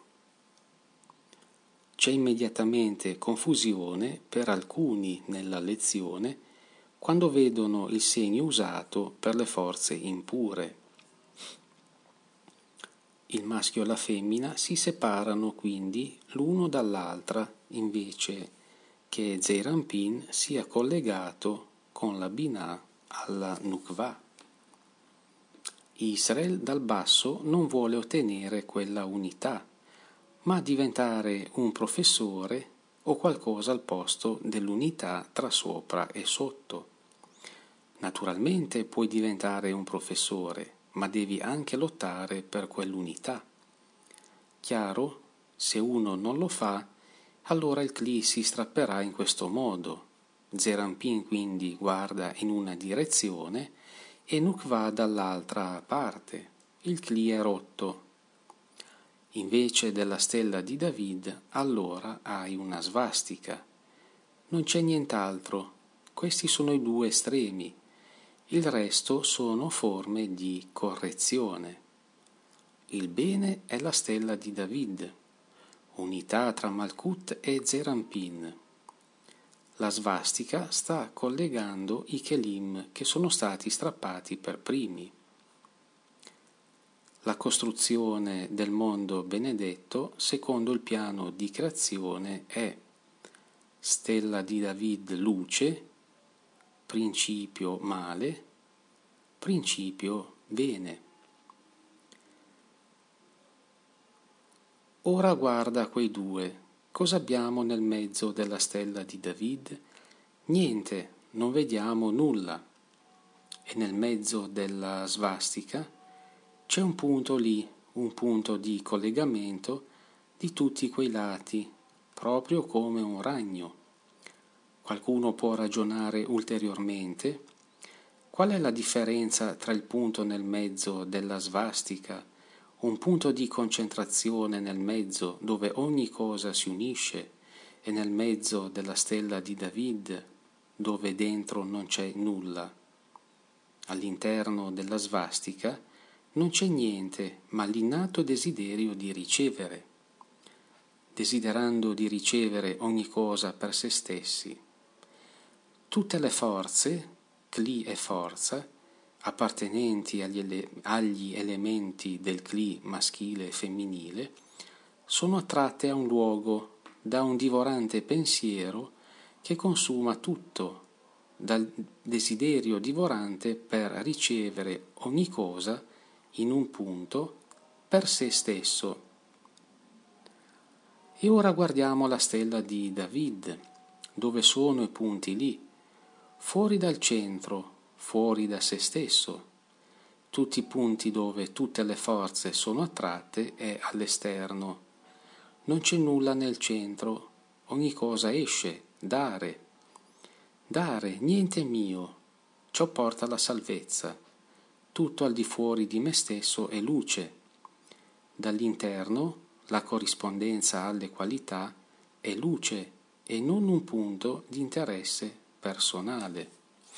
C'è immediatamente confusione per alcuni nella lezione quando vedono il segno usato per le forze impure. Il maschio e la femmina si separano quindi l'uno dall'altra invece che Zeirampin sia collegato con la Binah alla Nukva. Israele dal basso non vuole ottenere quella unità, ma diventare un professore o qualcosa al posto dell'unità tra sopra e sotto. Naturalmente puoi diventare un professore, ma devi anche lottare per quell'unità. Chiaro? Se uno non lo fa, allora il CLI si strapperà in questo modo. Zerampin quindi guarda in una direzione e Nukva dall'altra parte. Il CLI è rotto. Invece della stella di David, allora hai una svastica. Non c'è nient'altro. Questi sono i 2 estremi. Il resto sono forme di correzione. Il bene è la stella di David, unità tra Malkut e Zerampin. La svastica sta collegando i chelim che sono stati strappati per primi. La costruzione del mondo benedetto secondo il piano di creazione è stella di David luce, principio male, principio bene. Ora guarda quei due. Cosa abbiamo nel mezzo della stella di David? Niente, non vediamo nulla. E nel mezzo della svastica c'è un punto lì, un punto di collegamento di tutti quei lati, proprio come un ragno. Qualcuno può ragionare ulteriormente. Qual è la differenza tra il punto nel mezzo della svastica, un punto di concentrazione nel mezzo dove ogni cosa si unisce, e nel mezzo della stella di David, dove dentro non c'è nulla? All'interno della svastica non c'è niente, ma l'innato desiderio di ricevere, desiderando di ricevere ogni cosa per se stessi. Tutte le forze, Kli e forza, appartenenti agli elementi del Kli maschile e femminile, sono attratte a un luogo da un divorante pensiero che consuma tutto, dal desiderio divorante per ricevere ogni cosa in un punto per se stesso. E ora guardiamo la stella di David, dove sono i punti lì, fuori dal centro, fuori da se stesso. Tutti i punti dove tutte le forze sono attratte è all'esterno. Non c'è nulla nel centro, ogni cosa esce, dare, niente è mio, ciò porta alla salvezza. Tutto al di fuori di me stesso è luce. Dall'interno la corrispondenza alle qualità è luce e non un punto di interesse personale.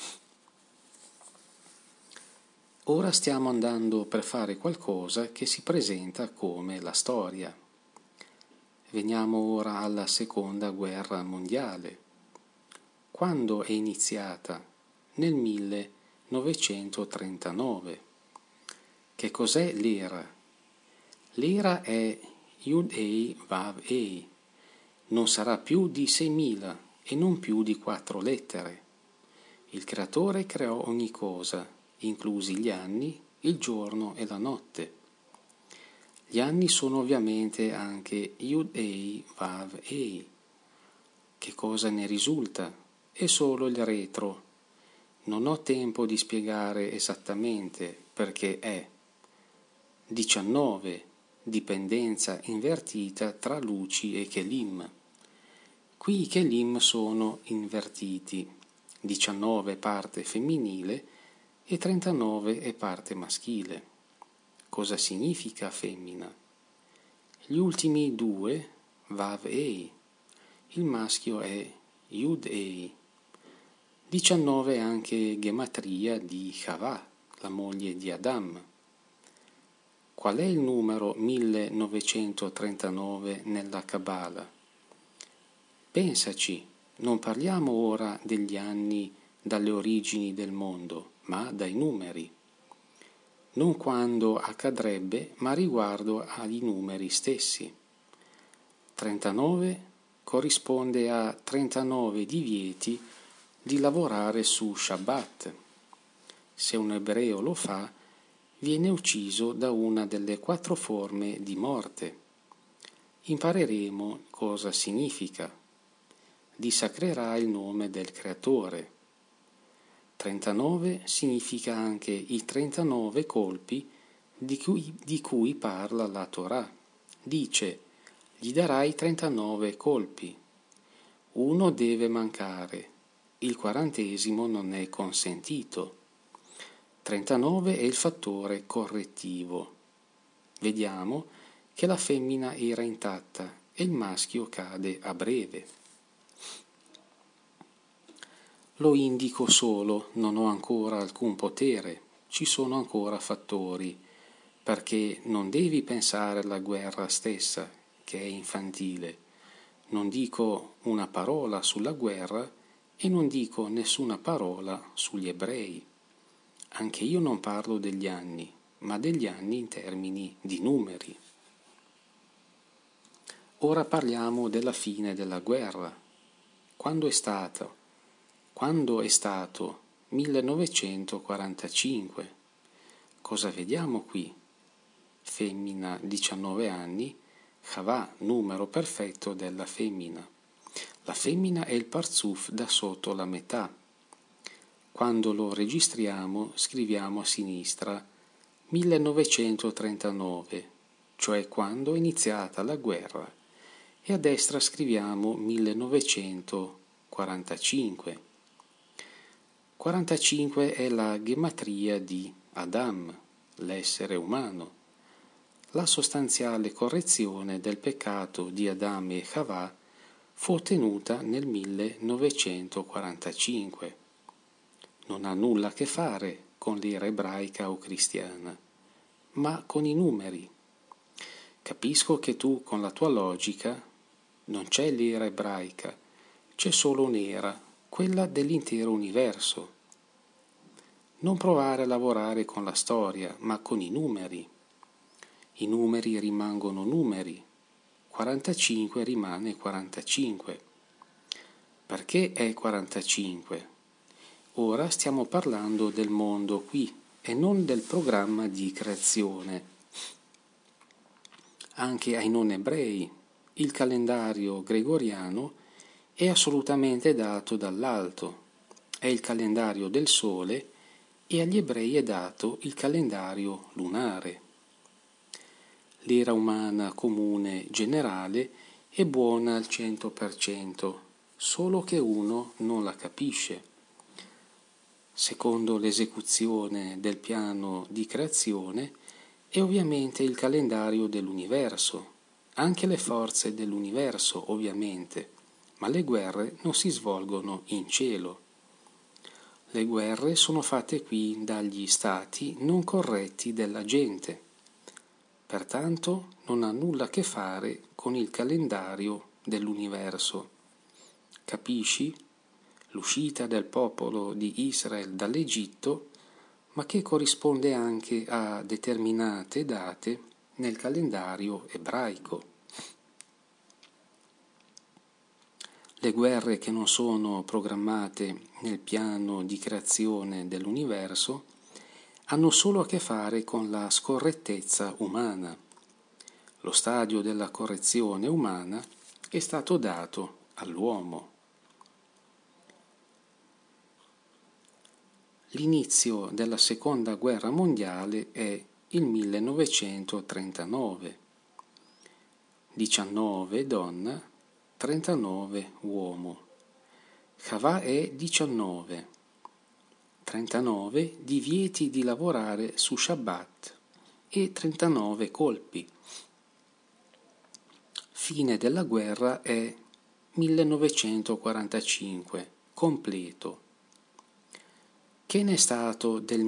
Ora stiamo andando per fare qualcosa che si presenta come la storia. Veniamo ora alla Seconda Guerra Mondiale. Quando è iniziata? Nel 1939. Che cos'è l'era? L'era è Yud-Ei Vav-Ei. Non sarà più di 6.000 e non più di 4 lettere. Il creatore creò ogni cosa, inclusi gli anni, il giorno e la notte. Gli anni sono ovviamente anche Yud-Ei Vav-Ei. Che cosa ne risulta? È solo il retro. Non ho tempo di spiegare esattamente perché è 19, dipendenza invertita tra luci e Kelim. Qui i Kelim sono invertiti, 19 è parte femminile e 39 è parte maschile. Cosa significa femmina? Gli ultimi due, Vav-Ei, il maschio è Yud-Ei. 19 è anche gematria di Havà, la moglie di Adam. Qual è il numero 1939 nella Kabbalah? Pensaci, non parliamo ora degli anni dalle origini del mondo, ma dai numeri. Non quando accadrebbe, ma riguardo ai numeri stessi. 39 corrisponde a 39 divieti di lavorare su Shabbat. Se un ebreo lo fa, viene ucciso da una delle 4 forme di morte. Impareremo cosa significa. Dissacrerà il nome del Creatore. 39 significa anche i 39 colpi di cui parla la Torah. Dice, gli darai 39 colpi. Uno deve mancare. Il 40° non è consentito. 39 è il fattore correttivo. Vediamo che la femmina era intatta e il maschio cade a breve. Lo indico solo, non ho ancora alcun potere, ci sono ancora fattori, perché non devi pensare alla guerra stessa, che è infantile. Non dico una parola sulla guerra e non dico nessuna parola sugli ebrei. Anche io non parlo degli anni, ma degli anni in termini di numeri. Ora parliamo della fine della guerra. Quando è stato? 1945. Cosa vediamo qui? Femmina 19 anni Chavà, numero perfetto della femmina. La femmina è il parzuf da sotto la metà. Quando lo registriamo scriviamo a sinistra 1939, cioè quando è iniziata la guerra, e a destra scriviamo 1945. 45 è la gematria di Adam, l'essere umano. La sostanziale correzione del peccato di Adam e Chavà fu ottenuta nel 1945. Non ha nulla a che fare con l'era ebraica o cristiana, ma con i numeri. Capisco che tu, con la tua logica, non c'è l'era ebraica, c'è solo un'era, quella dell'intero universo. Non provare a lavorare con la storia, ma con i numeri. I numeri rimangono numeri. 45 rimane 45. Perché è 45? Ora stiamo parlando del mondo qui e non del programma di creazione. Anche ai non ebrei il calendario gregoriano è assolutamente dato dall'alto. È il calendario del sole e agli ebrei è dato il calendario lunare. L'era umana comune generale è buona al 100%, solo che uno non la capisce. Secondo l'esecuzione del piano di creazione è ovviamente il calendario dell'universo, anche le forze dell'universo ovviamente, ma le guerre non si svolgono in cielo. Le guerre sono fatte qui dagli stati non corretti della gente. Pertanto non ha nulla a che fare con il calendario dell'universo. Capisci? L'uscita del popolo di Israele dall'Egitto, ma che corrisponde anche a determinate date nel calendario ebraico. Le guerre che non sono programmate nel piano di creazione dell'universo hanno solo a che fare con la scorrettezza umana. Lo stadio della correzione umana è stato dato all'uomo. L'inizio della seconda guerra mondiale è il 1939. 19 donna, 39 uomo. Chavà è 19. 39 divieti di lavorare su Shabbat e 39 colpi. Fine della guerra è 1945, completo. Che ne è stato del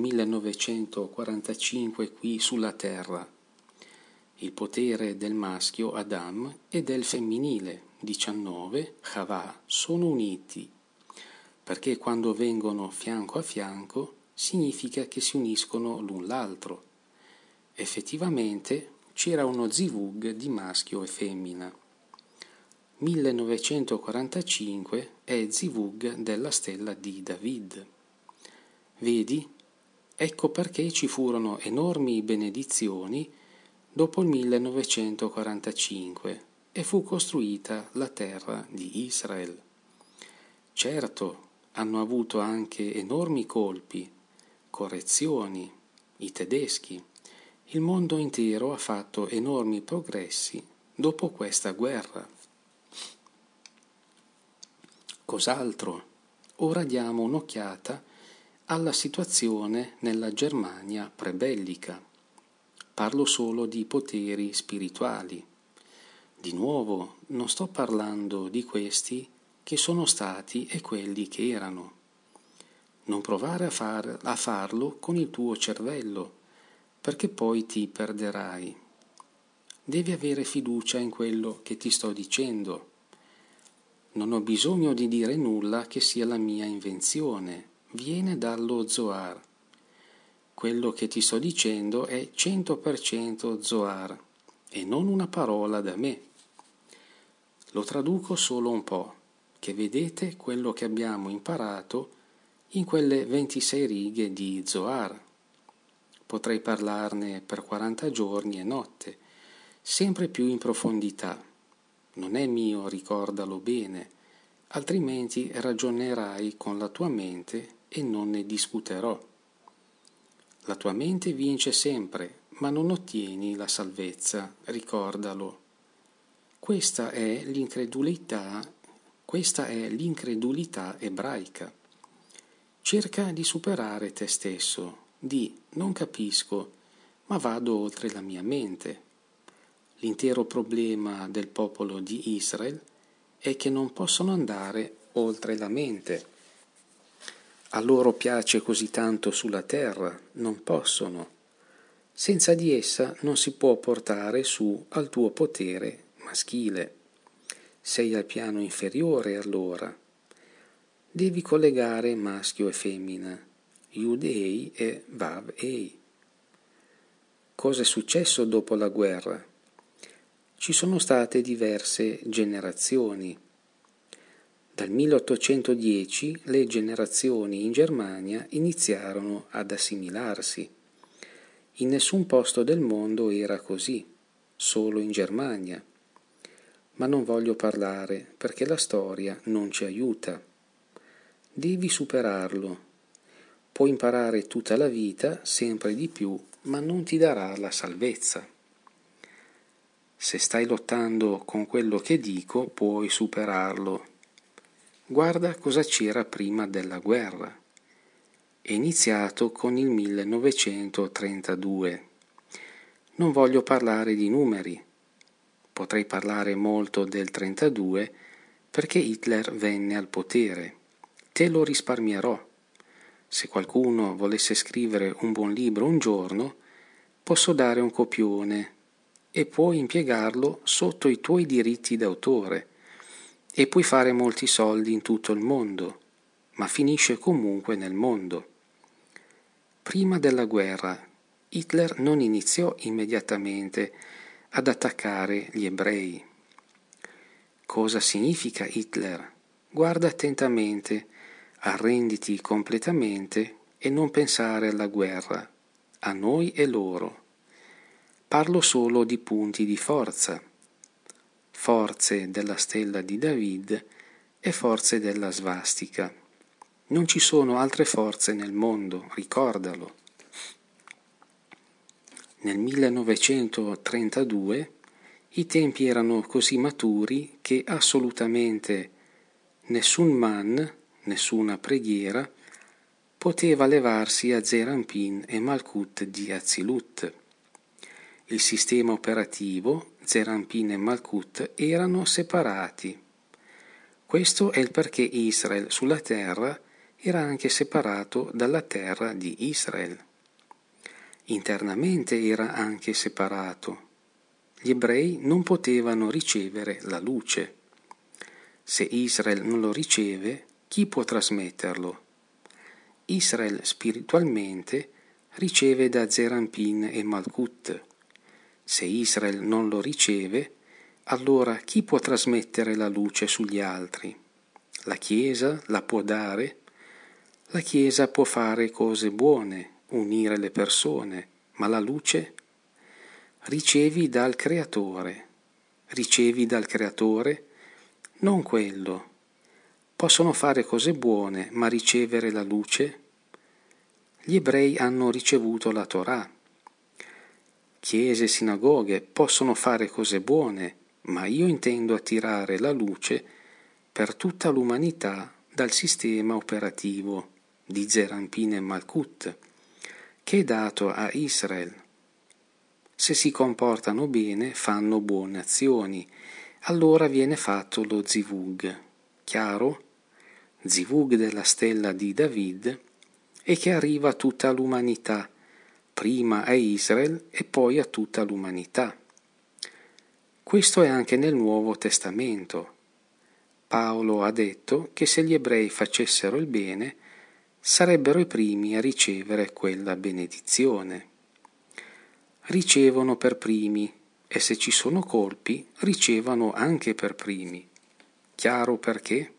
1945 qui sulla terra? Il potere del maschio Adam e del femminile 19 Chavà sono uniti, perché quando vengono fianco a fianco significa che si uniscono l'un l'altro. Effettivamente c'era uno zivug di maschio e femmina. 1945 è zivug della stella di David. Vedi? Ecco perché ci furono enormi benedizioni dopo il 1945 e fu costruita la terra di Israele. Certo, hanno avuto anche enormi colpi, correzioni, i tedeschi. Il mondo intero ha fatto enormi progressi dopo questa guerra. Cos'altro? Ora diamo un'occhiata alla situazione nella Germania prebellica. Parlo solo di poteri spirituali. Di nuovo, non sto parlando di questi che sono stati e quelli che erano. Non provare a farlo con il tuo cervello, perché poi ti perderai. Devi avere fiducia in quello che ti sto dicendo. Non ho bisogno di dire nulla che sia la mia invenzione, viene dallo Zohar. Quello che ti sto dicendo è 100% Zohar e non una parola da me. Lo traduco solo un po', che vedete quello che abbiamo imparato in quelle 26 righe di Zohar. Potrei parlarne per 40 giorni e notte, sempre più in profondità. Non è mio, ricordalo bene, altrimenti ragionerai con la tua mente e non ne discuterò. La tua mente vince sempre, ma non ottieni la salvezza, ricordalo. Questa è l'incredulità ebraica. Cerca di superare te stesso, di non capisco, ma vado oltre la mia mente. L'intero problema del popolo di Israele è che non possono andare oltre la mente. A loro piace così tanto sulla terra, non possono. Senza di essa non si può portare su al tuo potere maschile. Sei al piano inferiore allora. Devi collegare maschio e femmina, Yud-Ei e Vav-Ei. Cosa è successo dopo la guerra? Ci sono state diverse generazioni. Dal 1810 le generazioni in Germania iniziarono ad assimilarsi. In nessun posto del mondo era così, solo in Germania. Ma non voglio parlare perché la storia non ci aiuta. Devi superarlo. Puoi imparare tutta la vita, sempre di più, ma non ti darà la salvezza. Se stai lottando con quello che dico, puoi superarlo. Guarda cosa c'era prima della guerra. È iniziato con il 1932. Non voglio parlare di numeri. Potrei parlare molto del 32 perché Hitler venne al potere. Te lo risparmierò. Se qualcuno volesse scrivere un buon libro un giorno, posso dare un copione e puoi impiegarlo sotto i tuoi diritti d'autore. E puoi fare molti soldi in tutto il mondo, ma finisce comunque nel mondo. Prima della guerra, Hitler non iniziò immediatamente ad attaccare gli ebrei. Cosa significa Hitler? Guarda attentamente, arrenditi completamente e non pensare alla guerra, a noi e loro. Parlo solo di punti di forza. Forze della stella di David e forze della svastica. Non ci sono altre forze nel mondo, ricordalo. Nel 1932 i tempi erano così maturi che assolutamente nessun man, nessuna preghiera, poteva levarsi a Zeranpin e Malkut di Azilut. Il sistema operativo, Zeranpin e Malkut, erano separati. Questo è il perché Israele sulla terra era anche separato dalla terra di Israele. Internamente era anche separato. Gli ebrei non potevano ricevere la luce. Se Israele non lo riceve, chi può trasmetterlo? Israele spiritualmente riceve da Zeranpin e Malkut. Se Israele non lo riceve, allora chi può trasmettere la luce sugli altri? La Chiesa la può dare? La Chiesa può fare cose buone, unire le persone, ma la luce? Ricevi dal Creatore. Ricevi dal Creatore? Non quello. Possono fare cose buone, ma ricevere la luce? Gli ebrei hanno ricevuto la Torah. Chiese e sinagoghe possono fare cose buone, ma io intendo attirare la luce per tutta l'umanità dal sistema operativo di Zeranpin e Malkut, che è dato a Israele. Se si comportano bene, fanno buone azioni, allora viene fatto lo zivug. Chiaro? Zivug della stella di David e che arriva a tutta l'umanità, prima a Israele e poi a tutta l'umanità. Questo è anche nel Nuovo Testamento. Paolo ha detto che se gli ebrei facessero il bene, sarebbero i primi a ricevere quella benedizione. Ricevono per primi e se ci sono colpi, ricevono anche per primi. Chiaro perché?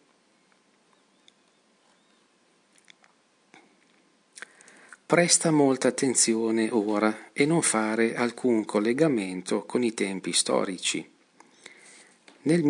presta molta attenzione ora e non fare alcun collegamento con i tempi storici. Nel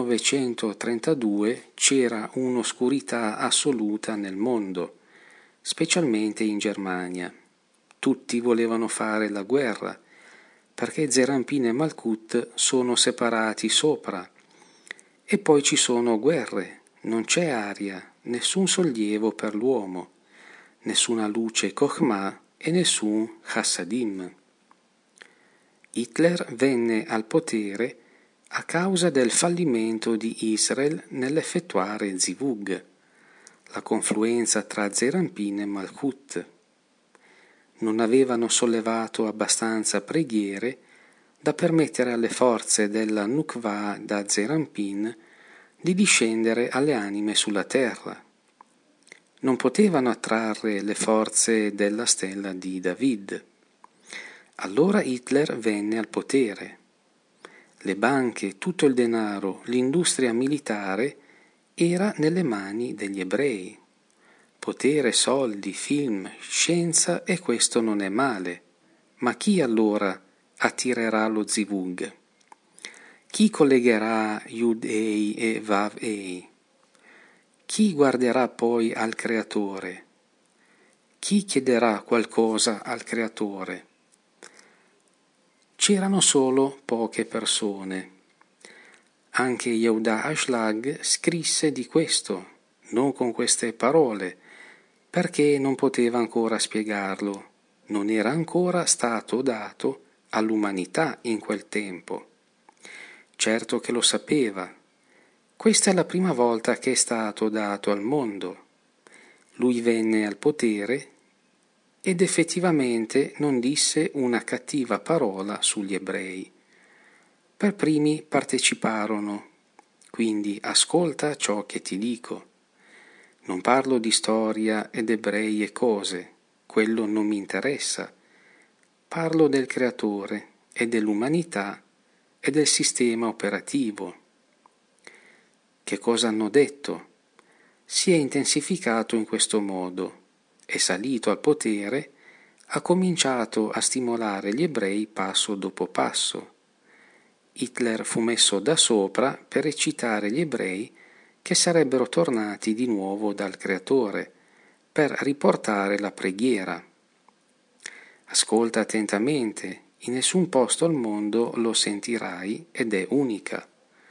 1932 c'era un'oscurità assoluta nel mondo, specialmente in Germania. Tutti volevano fare la guerra, perché Zerampin e Malkut sono separati sopra. E poi ci sono guerre, non c'è aria, nessun sollievo per l'uomo, nessuna luce Chokhmah e nessun Chassadim. Hitler venne al potere a causa del fallimento di Israele nell'effettuare Zivug, la confluenza tra Zerampin e Malkut. Non avevano sollevato abbastanza preghiere da permettere alle forze della Nukva da Zerampin di discendere alle anime sulla terra. Non potevano attrarre le forze della stella di David. Allora Hitler venne al potere. Le banche, tutto il denaro, l'industria militare era nelle mani degli ebrei. Potere, soldi, film, scienza, e questo non è male. Ma chi allora attirerà lo Zivug? Chi collegherà Yud-Ei e Vav-Ei? Chi guarderà poi al Creatore? Chi chiederà qualcosa al Creatore? C'erano solo poche persone. Anche Yehuda Ashlag scrisse di questo, non con queste parole, perché non poteva ancora spiegarlo, non era ancora stato dato all'umanità in quel tempo. Certo che lo sapeva. Questa è la prima volta che è stato dato al mondo. Lui venne al potere ed effettivamente non disse una cattiva parola sugli ebrei. Per primi parteciparono, quindi ascolta ciò che ti dico. Non parlo di storia ed ebrei e cose, quello non mi interessa. Parlo del Creatore e dell'umanità e del sistema operativo. Che cosa hanno detto? Si è intensificato in questo modo, è salito al potere, ha cominciato a stimolare gli ebrei passo dopo passo. Hitler fu messo da sopra per eccitare gli ebrei che sarebbero tornati di nuovo dal Creatore, per riportare la preghiera. Ascolta attentamente, in nessun posto al mondo lo sentirai ed è unica.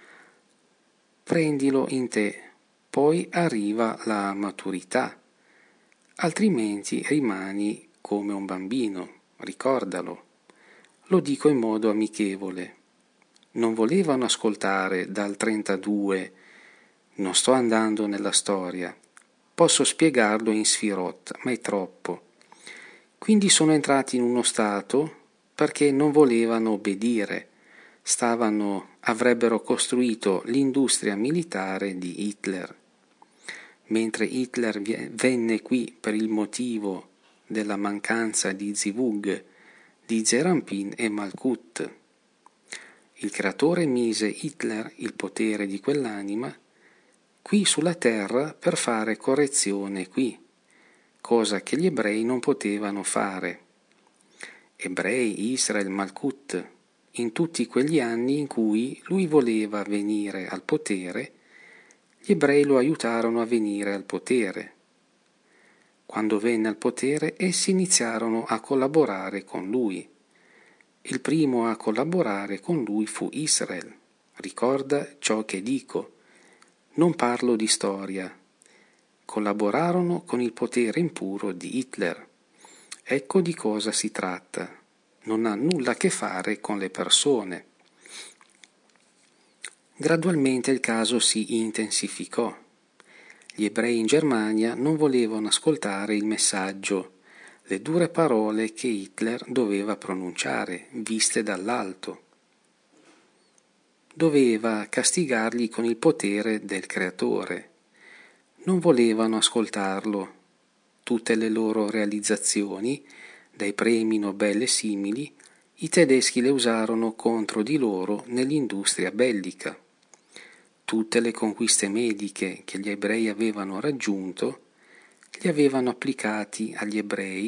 Prendilo in te, poi arriva la maturità, altrimenti rimani come un bambino, ricordalo. Lo dico in modo amichevole. Non volevano ascoltare dal 32, non sto andando nella storia, posso spiegarlo in Sfirot, ma è troppo. Quindi sono entrati in uno stato perché non volevano obbedire, avrebbero costruito l'industria militare di Hitler. Mentre Hitler venne qui per il motivo della mancanza di Zivug, di Zerampin e Malkut. Il Creatore mise Hitler, il potere di quell'anima, qui sulla terra per fare correzione qui, cosa che gli ebrei non potevano fare. Ebrei, Israel, Malkut, in tutti quegli anni in cui lui voleva venire al potere, gli ebrei lo aiutarono a venire al potere. Quando venne al potere, essi iniziarono a collaborare con lui. Il primo a collaborare con lui fu Israele. Ricorda ciò che dico. Non parlo di storia. Collaborarono con il potere impuro di Hitler. Ecco di cosa si tratta. Non ha nulla a che fare con le persone. Gradualmente il caso si intensificò. Gli ebrei in Germania non volevano ascoltare il messaggio, le dure parole che Hitler doveva pronunciare, viste dall'alto. Doveva castigarli con il potere del Creatore. Non volevano ascoltarlo. Tutte le loro realizzazioni, dai premi Nobel e simili, i tedeschi le usarono contro di loro nell'industria bellica. Tutte le conquiste mediche che gli ebrei avevano raggiunto li avevano applicati agli ebrei,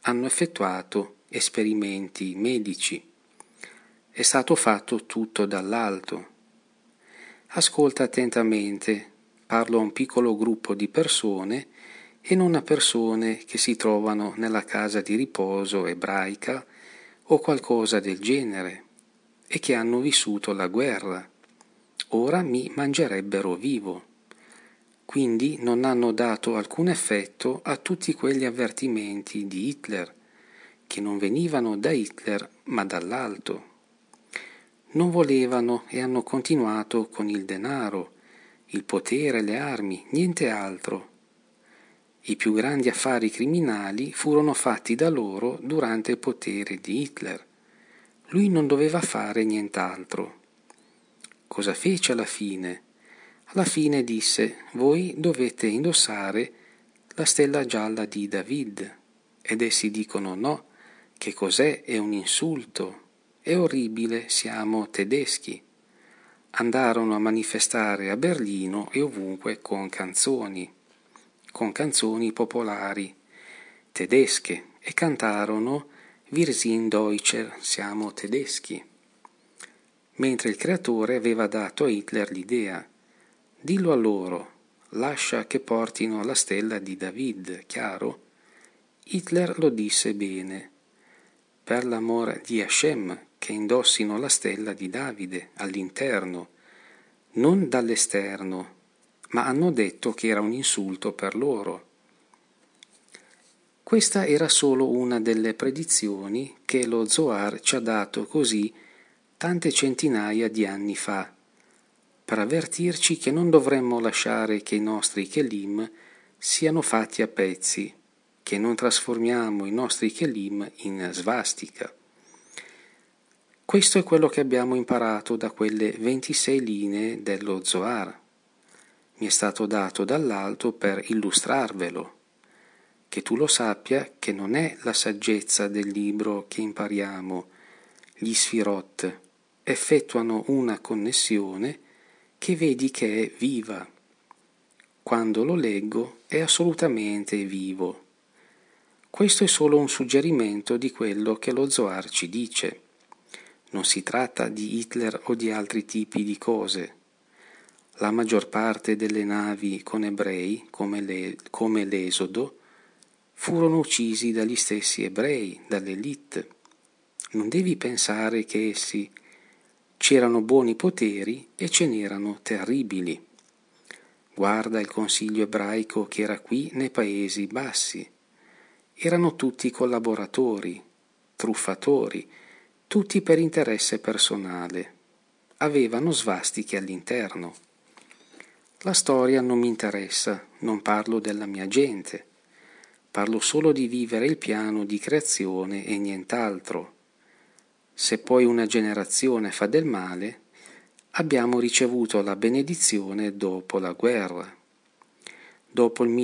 hanno effettuato esperimenti medici. È stato fatto tutto dall'alto. Ascolta attentamente, parlo a un piccolo gruppo di persone e non a persone che si trovano nella casa di riposo ebraica o qualcosa del genere e che hanno vissuto la guerra. Ora mi mangerebbero vivo. Quindi non hanno dato alcun effetto a tutti quegli avvertimenti di Hitler, che non venivano da Hitler ma dall'alto. Non volevano e hanno continuato con il denaro, il potere, le armi, niente altro. I più grandi affari criminali furono fatti da loro durante il potere di Hitler. Lui non doveva fare nient'altro. Cosa fece alla fine? Alla fine disse: voi dovete indossare la stella gialla di David. Ed essi dicono: no, che cos'è? È un insulto, è orribile, siamo tedeschi. Andarono a manifestare a Berlino e ovunque con canzoni popolari tedesche e cantarono Wir sind Deutscher, siamo tedeschi. Mentre il creatore aveva dato a Hitler l'idea: dillo a loro, lascia che portino la stella di David, chiaro? Hitler lo disse bene: per l'amore di Hashem, che indossino la stella di Davide all'interno, non dall'esterno, ma hanno detto che era un insulto per loro. Questa era solo una delle predizioni che lo Zohar ci ha dato così tante centinaia di anni fa, per avvertirci che non dovremmo lasciare che i nostri kelim siano fatti a pezzi, che non trasformiamo i nostri kelim in svastica. Questo è quello che abbiamo imparato da quelle 26 linee dello Zohar. Mi è stato dato dall'alto per illustrarvelo, che tu lo sappia che non è la saggezza del libro che impariamo. Gli Sfirot effettuano una connessione che vedi che è viva. Quando lo leggo è assolutamente vivo. Questo è solo un suggerimento di quello che lo Zohar ci dice. Non si tratta di Hitler o di altri tipi di cose. La maggior parte delle navi con ebrei, come l'Esodo, furono uccisi dagli stessi ebrei, dall'elite. Non devi pensare che essi c'erano buoni poteri e ce n'erano terribili. Guarda il consiglio ebraico che era qui nei Paesi Bassi. Erano tutti collaboratori, truffatori, tutti per interesse personale. Avevano svastiche all'interno. La storia non mi interessa, non parlo della mia gente. Parlo solo di vivere il piano di creazione e nient'altro. Se poi una generazione fa del male, abbiamo ricevuto la benedizione dopo la guerra. Dopo il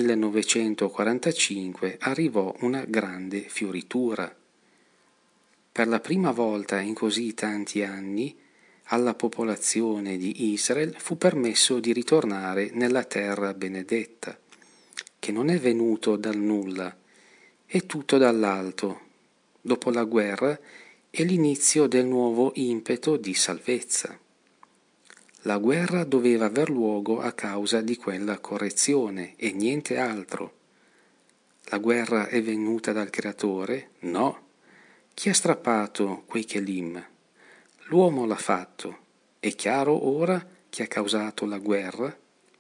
1945 arrivò una grande fioritura. Per la prima volta in così tanti anni, alla popolazione di Israele fu permesso di ritornare nella terra benedetta, che non è venuto dal nulla, è tutto dall'alto. Dopo la guerra è l'inizio del nuovo impeto di salvezza. La guerra doveva aver luogo a causa di quella correzione e niente altro. La guerra è venuta dal Creatore? No. Chi ha strappato quei kelim? L'uomo l'ha fatto. È chiaro ora chi ha causato la guerra?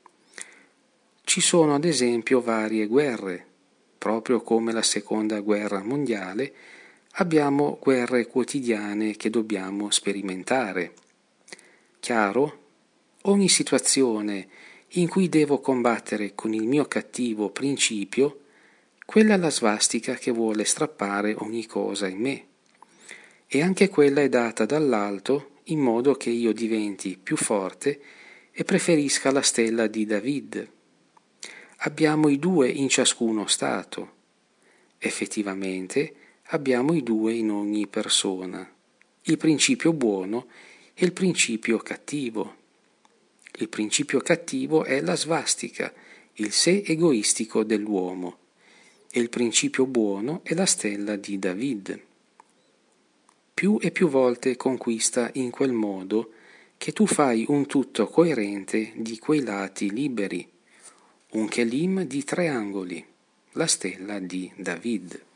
Ci sono ad esempio varie guerre. Proprio come la Seconda Guerra Mondiale, abbiamo guerre quotidiane che dobbiamo sperimentare. Chiaro? Ogni situazione in cui devo combattere con il mio cattivo principio, quella è la svastica che vuole strappare ogni cosa in me. E anche quella è data dall'alto in modo che io diventi più forte e preferisca la stella di David. Abbiamo i due in ciascuno stato. Effettivamente abbiamo i due in ogni persona, il principio buono e il principio cattivo. Il principio cattivo è la svastica, il sé egoistico dell'uomo. e il principio buono è la stella di David. Più e più volte conquista in quel modo che tu fai un tutto coerente di quei lati liberi, un chelim di 3 angoli, la stella di David.